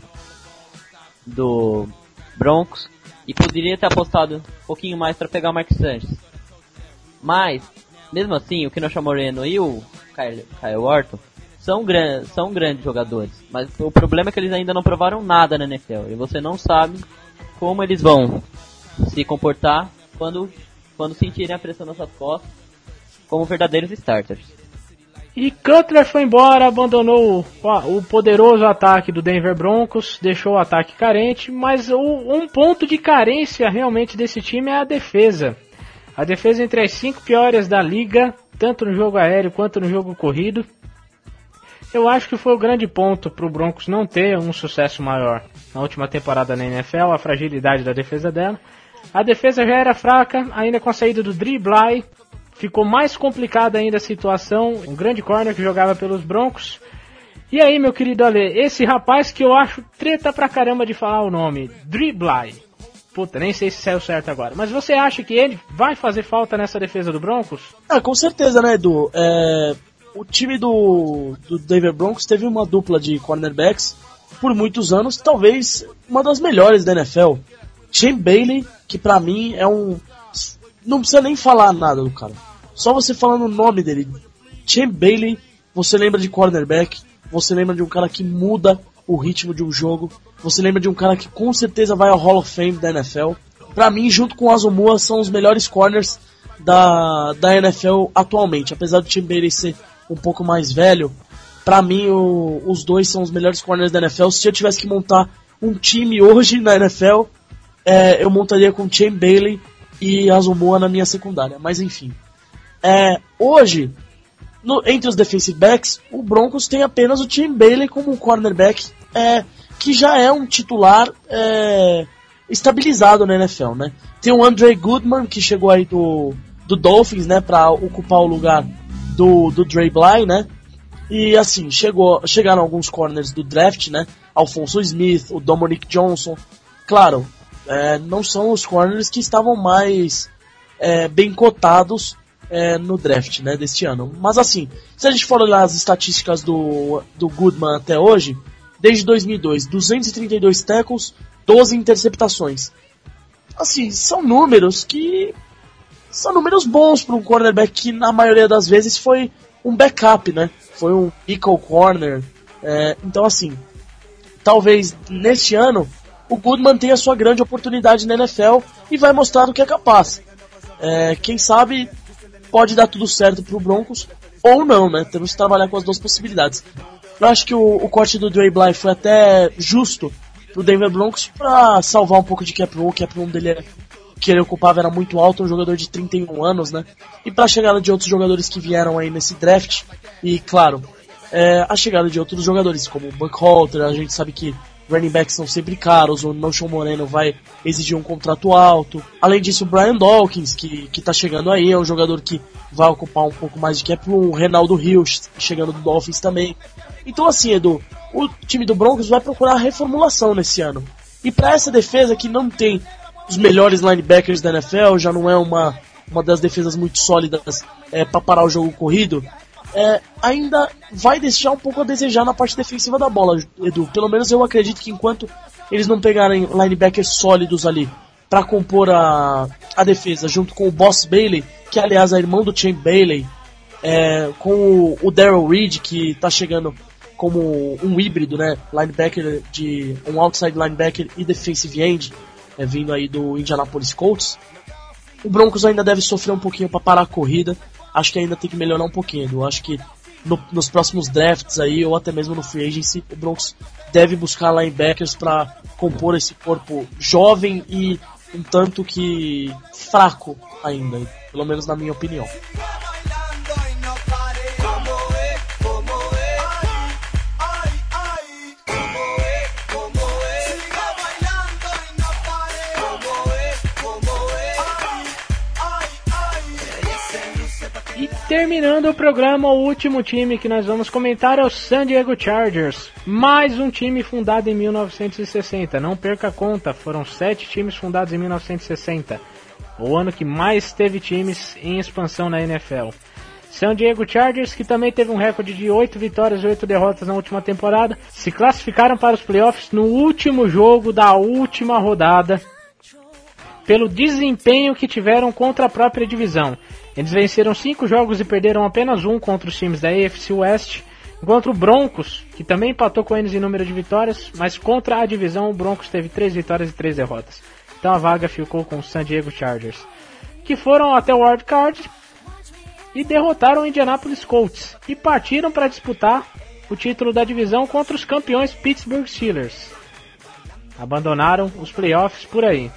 do Broncos, e poderia ter apostado um pouquinho mais para pegar o Mark Sanchez. Mas, mesmo assim, o Kenosha Moreno e o Kyle, Kyle Orton são, gran, são grandes jogadores, mas o problema é que eles ainda não provaram nada na N F L, e você não sabe como eles vão se comportar quando, quando sentirem a pressão nas suas costas como verdadeiros starters. E Cutler foi embora, abandonou o, o poderoso ataque do Denver Broncos, deixou o ataque carente, mas o, um ponto de carência realmente desse time é a defesa. A defesa entre as cinco piores da liga, tanto no jogo aéreo quanto no jogo corrido. Eu acho que foi o grande ponto para o Broncos não ter um sucesso maior na última temporada na N F L, a fragilidade da defesa dela. A defesa já era fraca, ainda com a saída do Dre Bly, ficou mais complicada ainda a situação. Um grande corner que jogava pelos Broncos. E aí, meu querido Ale, esse rapaz que eu acho treta pra caramba de falar o nome, Dre Bly. Puta, nem sei se saiu certo agora. Mas você acha que ele vai fazer falta nessa defesa do Broncos? Ah, com certeza, né, Edu? É, o time do, do Denver Broncos teve uma dupla de cornerbacks por muitos anos, talvez uma das melhores da N F L. Champ Bailey, que pra mim é um... Não precisa nem falar nada do cara. Só você falando o nome dele, Champ Bailey, você lembra de cornerback, você lembra de um cara que muda o ritmo de um jogo, você lembra de um cara que com certeza vai ao Hall of Fame da N F L. Pra mim, junto com o Azumua, são os melhores corners da, da N F L atualmente. Apesar do Champ Bailey ser um pouco mais velho, pra mim o, os dois são os melhores corners da N F L. Se eu tivesse que montar um time hoje na N F L, é, eu montaria com Champ Bailey e Azumua na minha secundária. Mas enfim, é, hoje, no, entre os defensive backs, o Broncos tem apenas o Champ Bailey como um cornerback é, que já é um titular é, estabilizado na N F L, né? Tem o Andre Goodman, que chegou aí do, do Dolphins, né, para ocupar o lugar do, do Dre Bly, né? E assim, chegou, chegaram alguns corners do draft, né? Alfonso Smith, o Dominic Johnson. Claro, é, não são os corners que estavam mais é, bem cotados é, no draft, né, deste ano. Mas assim, se a gente for olhar as estatísticas do, do Goodman até hoje, desde dois mil e dois, duzentos e trinta e dois tackles, doze interceptações. Assim, são números que... São números bons para um cornerback que na maioria das vezes foi um backup, né? Foi um nickel corner. É, então assim, talvez neste ano o Goodman tenha sua grande oportunidade na N F L e vai mostrar do que é capaz. É, quem sabe pode dar tudo certo pro Broncos ou não, né? Temos que trabalhar com as duas possibilidades. Eu acho que o, o corte do Dre Bly foi até justo pro Denver Broncos para salvar um pouco de cap room. O cap room dele era, que ele ocupava era muito alto, um jogador de trinta e um anos, né? E para a chegada de outros jogadores que vieram aí nesse draft, e claro, é, a chegada de outros jogadores como o Buckhalter, a gente sabe que running backs são sempre caros, o Noshawn Moreno vai exigir um contrato alto. Além disso, o Brian Dawkins, que, que tá chegando aí, é um jogador que vai ocupar um pouco mais de cap room, o Renaldo Hills, chegando do Dolphins também. Então assim, Edu, o time do Broncos vai procurar reformulação nesse ano. E para essa defesa que não tem os melhores linebackers da N F L, já não é uma, uma das defesas muito sólidas é, para parar o jogo corrido, é, ainda vai deixar um pouco a desejar na parte defensiva da bola, Edu. Pelo menos eu acredito que enquanto eles não pegarem linebackers sólidos ali para compor a, a defesa, junto com o Boss Bailey, que aliás é irmão do Champ Bailey, é, com o, o Darrell Reed, que está chegando como um híbrido, né, linebacker de um outside linebacker e defensive end, é, vindo aí do Indianapolis Colts. O Broncos ainda deve sofrer um pouquinho para parar a corrida. Acho que ainda tem que melhorar um pouquinho. Eu acho que no, nos próximos drafts aí, ou até mesmo no free agency, o Broncos deve buscar linebackers para compor esse corpo jovem e um tanto que fraco ainda, pelo menos na minha opinião. E terminando o programa, o último time que nós vamos comentar é o San Diego Chargers. Mais um time fundado em mil novecentos e sessenta. Não perca a conta, foram sete times fundados em mil novecentos e sessenta. O ano que mais teve times em expansão na N F L. San Diego Chargers, que também teve um recorde de oito vitórias e oito derrotas na última temporada, se classificaram para os playoffs no último jogo da última rodada, pelo desempenho que tiveram contra a própria divisão. Eles venceram cinco jogos e perderam apenas um contra os times da A F C West, enquanto o Broncos, que também empatou com eles em número de vitórias, mas contra a divisão o Broncos teve três vitórias e três derrotas. Então a vaga ficou com o San Diego Chargers, que foram até o Wild Card e derrotaram o Indianapolis Colts e partiram para disputar o título da divisão contra os campeões Pittsburgh Steelers. Abandonaram os playoffs por aí.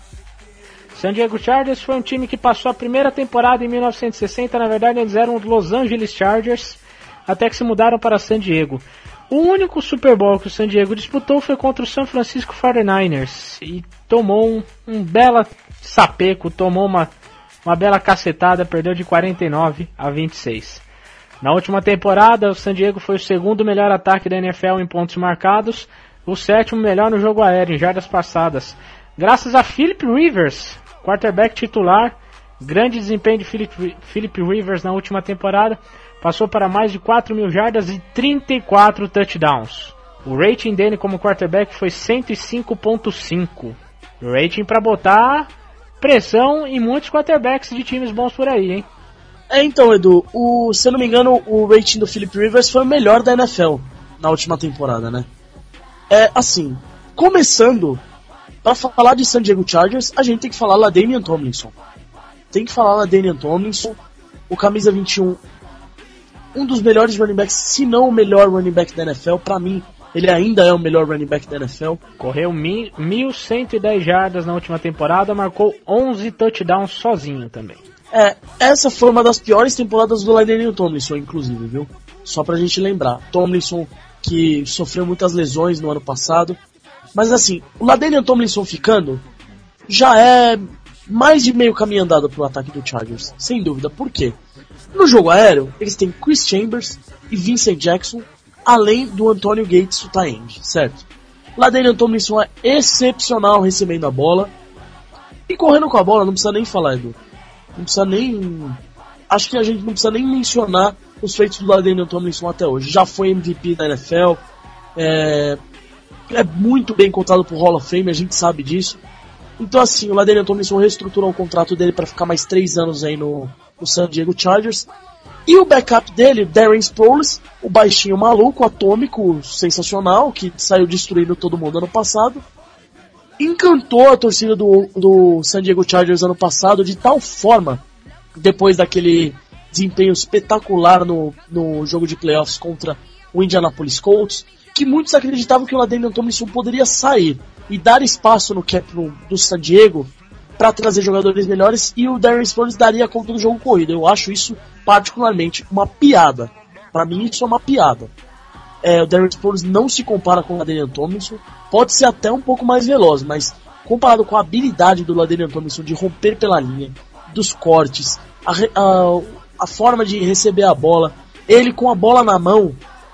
San Diego Chargers foi um time que passou a primeira temporada em mil novecentos e sessenta, na verdade eles eram os Los Angeles Chargers, até que se mudaram para San Diego. O único Super Bowl que o San Diego disputou foi contra o San Francisco forty-niners e tomou um, um bela sapeco, tomou uma, uma bela cacetada, perdeu de quarenta e nove a vinte e seis. Na última temporada, o San Diego foi o segundo melhor ataque da N F L em pontos marcados, o sétimo melhor no jogo aéreo, em jardas passadas, graças a Philip Rivers, quarterback titular. Grande desempenho de Philip, Philip Rivers na última temporada, passou para mais de quatro mil jardas e trinta e quatro touchdowns. O rating dele como quarterback foi cento e cinco ponto cinco. Rating para botar pressão em muitos quarterbacks de times bons por aí, hein? É, então, Edu, o, se eu não me engano, o rating do Philip Rivers foi o melhor da N F L na última temporada, né? É, assim, começando, pra falar de San Diego Chargers, a gente tem que falar LaDainian Tomlinson. Tem que falar LaDainian Tomlinson, o camisa vinte e um, um dos melhores running backs, se não o melhor running back da N F L, pra mim, ele ainda é o melhor running back da N F L. Correu mil cento e dez jardas na última temporada, marcou onze touchdowns sozinho também. É, essa foi uma das piores temporadas do LaDainian Tomlinson, inclusive, viu? Só pra gente lembrar. Tomlinson, que sofreu muitas lesões no ano passado. Mas assim, o LaDainian Tomlinson ficando já é mais de meio caminho andado pro ataque do Chargers, sem dúvida. Por quê? No jogo aéreo, eles têm Chris Chambers e Vincent Jackson, além do Antonio Gates, o tight end, certo? LaDainian Tomlinson é excepcional recebendo a bola. E correndo com a bola, não precisa nem falar, Edu. Não precisa nem... Acho que a gente não precisa nem mencionar os feitos do LaDainian Tomlinson até hoje. Já foi M V P da N F L. É, é muito bem contado pro Hall of Fame, a gente sabe disso. Então assim, o LaDainian Tomlinson reestruturou o contrato dele para ficar mais três anos aí no, no San Diego Chargers. E o backup dele, Darren Sproles, o baixinho maluco, atômico, sensacional, que saiu destruindo todo mundo ano passado. Encantou a torcida do, do San Diego Chargers ano passado de tal forma, depois daquele desempenho espetacular no, no jogo de playoffs contra o Indianapolis Colts, que muitos acreditavam que o LaDainian Tomlinson poderia sair e dar espaço no cap room do San Diego para trazer jogadores melhores, e o Darren Sproles daria conta do jogo corrido. Eu acho isso particularmente uma piada. Para mim isso é uma piada. É, o Darren Sproles não se compara com o LaDainian Tomlinson, pode ser até um pouco mais veloz, mas comparado com a habilidade do LaDainian Tomlinson de romper pela linha, dos cortes, a, a, a forma de receber a bola, ele com a bola na mão,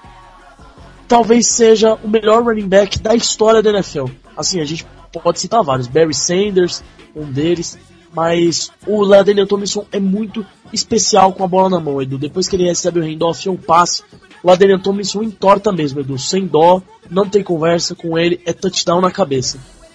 talvez seja o melhor running back da história da N F L. Assim, a gente pode citar vários, Barry Sanders, um deles, mas o LaDainian Tomlinson é muito especial com a bola na mão, Edu. Depois que ele recebe o handoff ou um passe, o LaDainian Tomlinson entorta mesmo, Edu, sem dó, não tem conversa com ele, é touchdown na cabeça.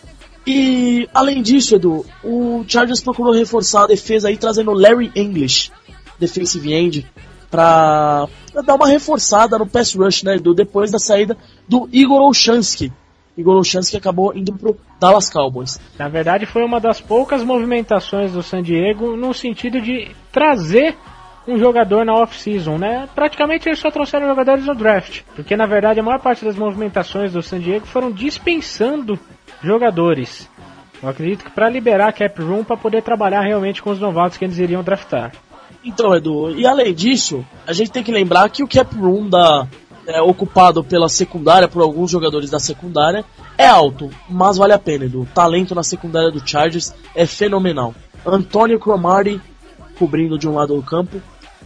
E, além disso, Edu, o Chargers procurou reforçar a defesa aí, trazendo Larry English, defensive end, pra, pra dar uma reforçada no pass rush, né, Edu, depois da saída do Igor Olshansky. Igor Olshansky acabou indo pro Dallas Cowboys. Na verdade, foi uma das poucas movimentações do San Diego no sentido de trazer um jogador na off-season, né? Praticamente eles só trouxeram jogadores no draft, porque na verdade a maior parte das movimentações do San Diego foram dispensando jogadores. Eu acredito que para liberar cap room para poder trabalhar realmente com os novatos que eles iriam draftar. Então, Edu, e além disso, a gente tem que lembrar que o cap room da, é, ocupado pela secundária, por alguns jogadores da secundária, é alto, mas vale a pena, Edu. O talento na secundária do Chargers é fenomenal. Antonio Cromartie cobrindo de um lado do campo,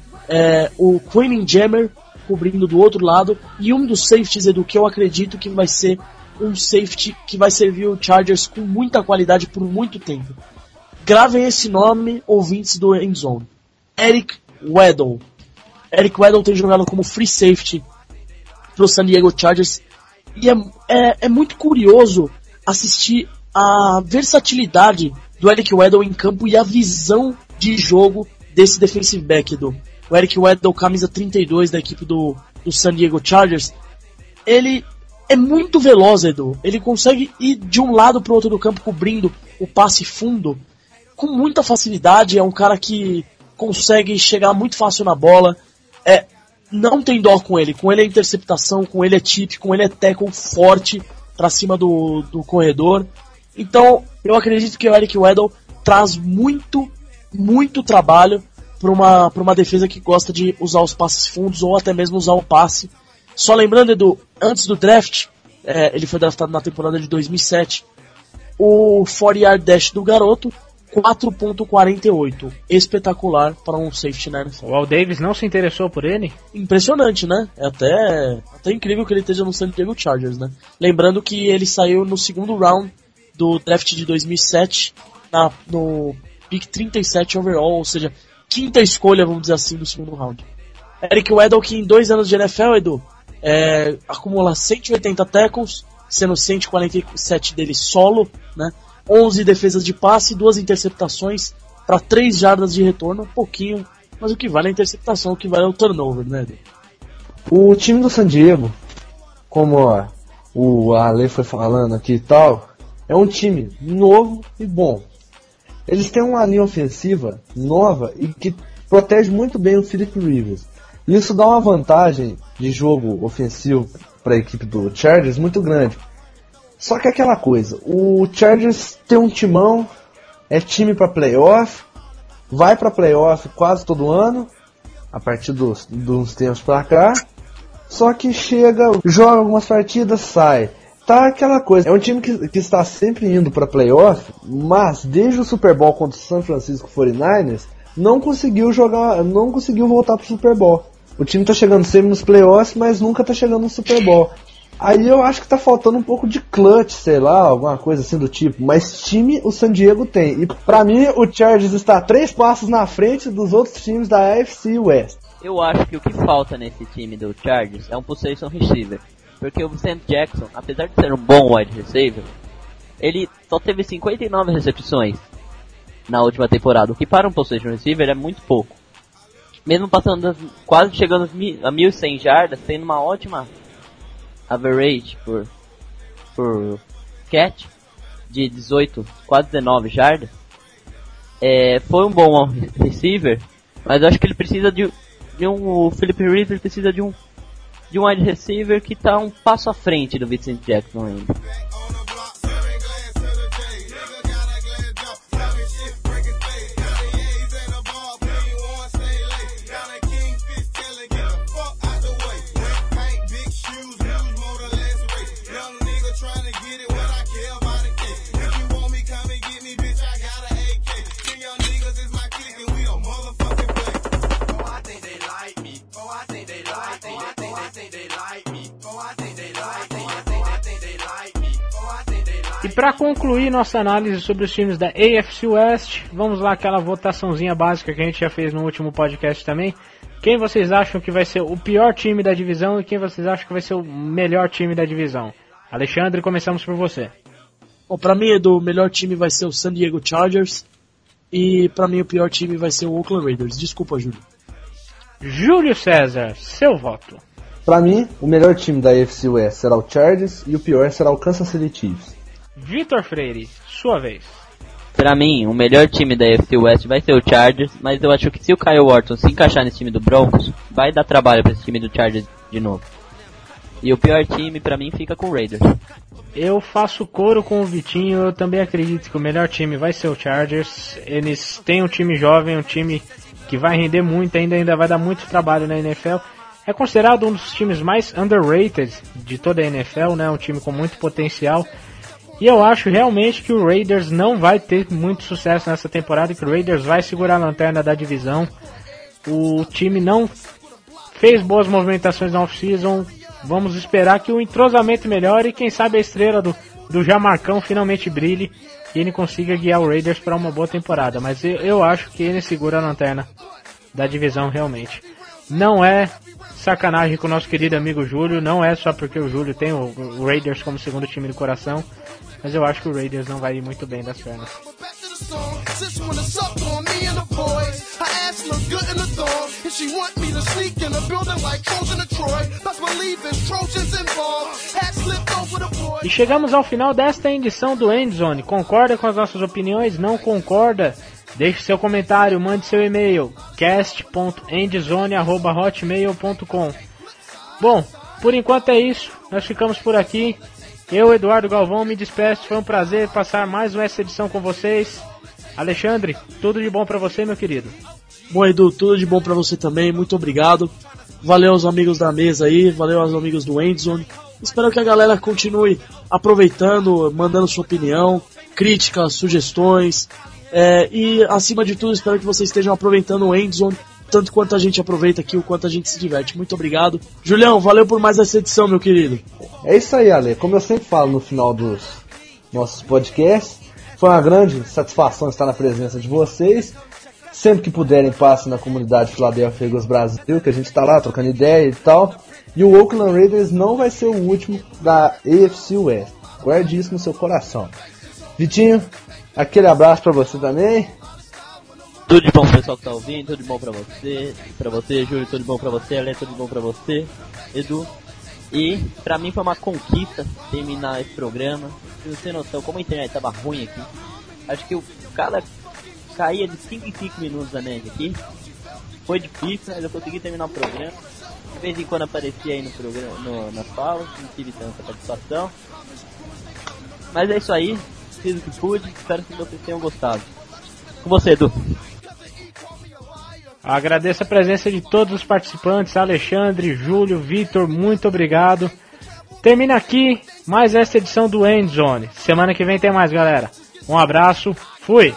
É, o Quinn Jammer cobrindo do outro lado, e um dos safeties, Edu, que eu acredito que vai ser um safety que vai servir o Chargers com muita qualidade por muito tempo. Gravem esse nome, ouvintes do Endzone. Eric Weddle. Eric Weddle tem jogado como free safety pro San Diego Chargers, e é, é, é muito curioso assistir a versatilidade do Eric Weddle em campo e a visão de jogo desse defensive back, Edu. O Eric Weddle, camisa trinta e dois da equipe do, do San Diego Chargers, ele é muito veloz, Edu. Ele consegue ir de um lado para o outro do campo cobrindo o passe fundo com muita facilidade. É um cara que consegue chegar muito fácil na bola. É, não tem dó com ele. Com ele é interceptação, com ele é tip, com ele é tackle forte para cima do, do corredor. Então, eu acredito que o Eric Weddle traz muito, muito trabalho para uma, para uma defesa que gosta de usar os passes fundos ou até mesmo usar o passe. Só lembrando, Edu, antes do draft, é, ele foi draftado na temporada de dois mil e sete, o quarenta yard dash do garoto, quatro ponto quarenta e oito. Espetacular para um safety na N F L. O Al Davis não se interessou por ele? Impressionante, né? É até, até incrível que ele esteja no San Diego Chargers, né? Lembrando que ele saiu no segundo round do draft de dois mil e sete, na, no pick trinta e sete overall, ou seja, quinta escolha, vamos dizer assim, do segundo round. Eric Weddle, que em dois anos de N F L, Edu, é, acumula cento e oitenta tackles, sendo cento e quarenta e sete dele solo, né? onze defesas de passe, duas interceptações para três jardas de retorno, um pouquinho mas o que vale é a interceptação, o que vale é o turnover, né? O time do San Diego, como ó, o Ale foi falando aqui e tal, é um time novo e bom. Eles têm uma linha ofensiva nova e que protege muito bem o Philip Rivers. Isso dá uma vantagem de jogo ofensivo para a equipe do Chargers muito grande. Só que é aquela coisa, o Chargers tem um timão, é time para playoff, vai para playoff quase todo ano, a partir dos, dos tempos para cá, só que chega, joga algumas partidas, sai. Tá aquela coisa, é um time que, que está sempre indo para playoff, mas desde o Super Bowl contra o San Francisco forty-niners, não conseguiu jogar, não conseguiu voltar pro Super Bowl. O time tá chegando sempre nos playoffs, mas nunca tá chegando no Super Bowl. Aí eu acho que tá faltando um pouco de clutch, sei lá, alguma coisa assim do tipo. Mas time o San Diego tem. E pra mim o Chargers está três passos na frente dos outros times da A F C West. Eu acho que o que falta nesse time do Chargers é um possession receiver. Porque o Vincent Jackson, apesar de ser um bom wide receiver, ele só teve cinquenta e nove recepções na última temporada. O que para um possession receiver é muito pouco. Mesmo passando das, quase chegando a mil e cem jardas, tendo uma ótima average por, por catch de dezoito, quase dezenove jardas. É, foi um bom receiver, mas eu acho que ele precisa de, de um. O Philip Rivers precisa de um de um wide receiver que está um passo à frente do Vincent Jackson ainda. E para concluir nossa análise sobre os times da A F C West, vamos lá aquela votaçãozinha básica que a gente já fez no último podcast também. Quem vocês acham que vai ser o pior time da divisão e quem vocês acham que vai ser o melhor time da divisão? Alexandre, começamos por você. Bom, pra mim, Edu, o melhor time vai ser o San Diego Chargers e pra mim o pior time vai ser o Oakland Raiders. Desculpa, Júlio. Júlio César, seu voto. Pra mim, o melhor time da A F C West será o Chargers e o pior será o Kansas City Chiefs. Vitor Freire, sua vez. Pra mim, o melhor time da A F C West vai ser o Chargers, mas eu acho que se o Kyle Orton se encaixar nesse time do Broncos, vai dar trabalho pra esse time do Chargers de novo. E o pior time, pra mim, fica com o Raiders. Eu faço coro com o Vitinho, eu também acredito que o melhor time vai ser o Chargers. Eles têm um time jovem, um time que vai render muito ainda, ainda vai dar muito trabalho na N F L. É considerado um dos times mais underrated de toda a N F L, né? Um time com muito potencial. E eu acho realmente que o Raiders não vai ter muito sucesso nessa temporada, que o Raiders vai segurar a lanterna da divisão. O time não fez boas movimentações na off-season. Vamos esperar que o entrosamento melhore e quem sabe a estrela do, do Jamarcão finalmente brilhe e ele consiga guiar o Raiders para uma boa temporada. Mas eu, eu acho que ele segura a lanterna da divisão realmente. Não é sacanagem com o nosso querido amigo Júlio, não é só porque o Júlio tem o, o Raiders como segundo time do coração, mas eu acho que o Raiders não vai ir muito bem das pernas. E chegamos ao final desta edição do Endzone. Concorda com as nossas opiniões? Não concorda? Deixe seu comentário, mande seu e-mail cast ponto endzone arroba hotmail ponto com. Bom, por enquanto é isso, nós ficamos por aqui. Eu, Eduardo Galvão, me despeço, foi um prazer passar mais uma essa edição com vocês. Alexandre, tudo de bom pra você, meu querido. Bom, Edu, tudo de bom pra você também, muito obrigado. Valeu aos amigos da mesa aí, valeu aos amigos do Endzone. Espero que a galera continue aproveitando, mandando sua opinião, críticas, sugestões. É, e acima de tudo, espero que vocês estejam aproveitando o Endzone tanto quanto a gente aproveita aqui, o quanto a gente se diverte. Muito obrigado. Julião, valeu por mais essa edição, meu querido. É isso aí, Ale. Como eu sempre falo no final dos nossos podcasts, foi uma grande satisfação estar na presença de vocês. Sempre que puderem, passem na comunidade Philadelphia Eagles Brasil, que a gente está lá trocando ideia e tal. E o Oakland Raiders não vai ser o último da A F C West. Guarde isso no seu coração. Vitinho, aquele abraço pra você também. Tudo de bom pro pessoal que tá ouvindo, tudo de bom pra você, pra você, Júlio, tudo de bom pra você, Ale, tudo de bom pra você, Edu. E pra mim foi uma conquista terminar esse programa. Se você tem noção como a internet tava ruim aqui, acho que o cara caía de cinco em cinco minutos a média aqui. Foi difícil, mas eu consegui terminar o programa. De vez em quando aparecia aí no programa, no, nas falas, não tive tanta participação. Mas é isso aí, fiz o que pude, espero que vocês tenham gostado. Com você, Edu. Agradeço a presença de todos os participantes, Alexandre, Júlio, Vitor, muito obrigado. Termina aqui mais esta edição do Endzone. Semana que vem tem mais, galera. Um abraço, fui!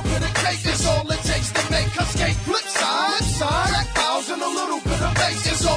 Flip side, side, black files and a little bit of bass. It's all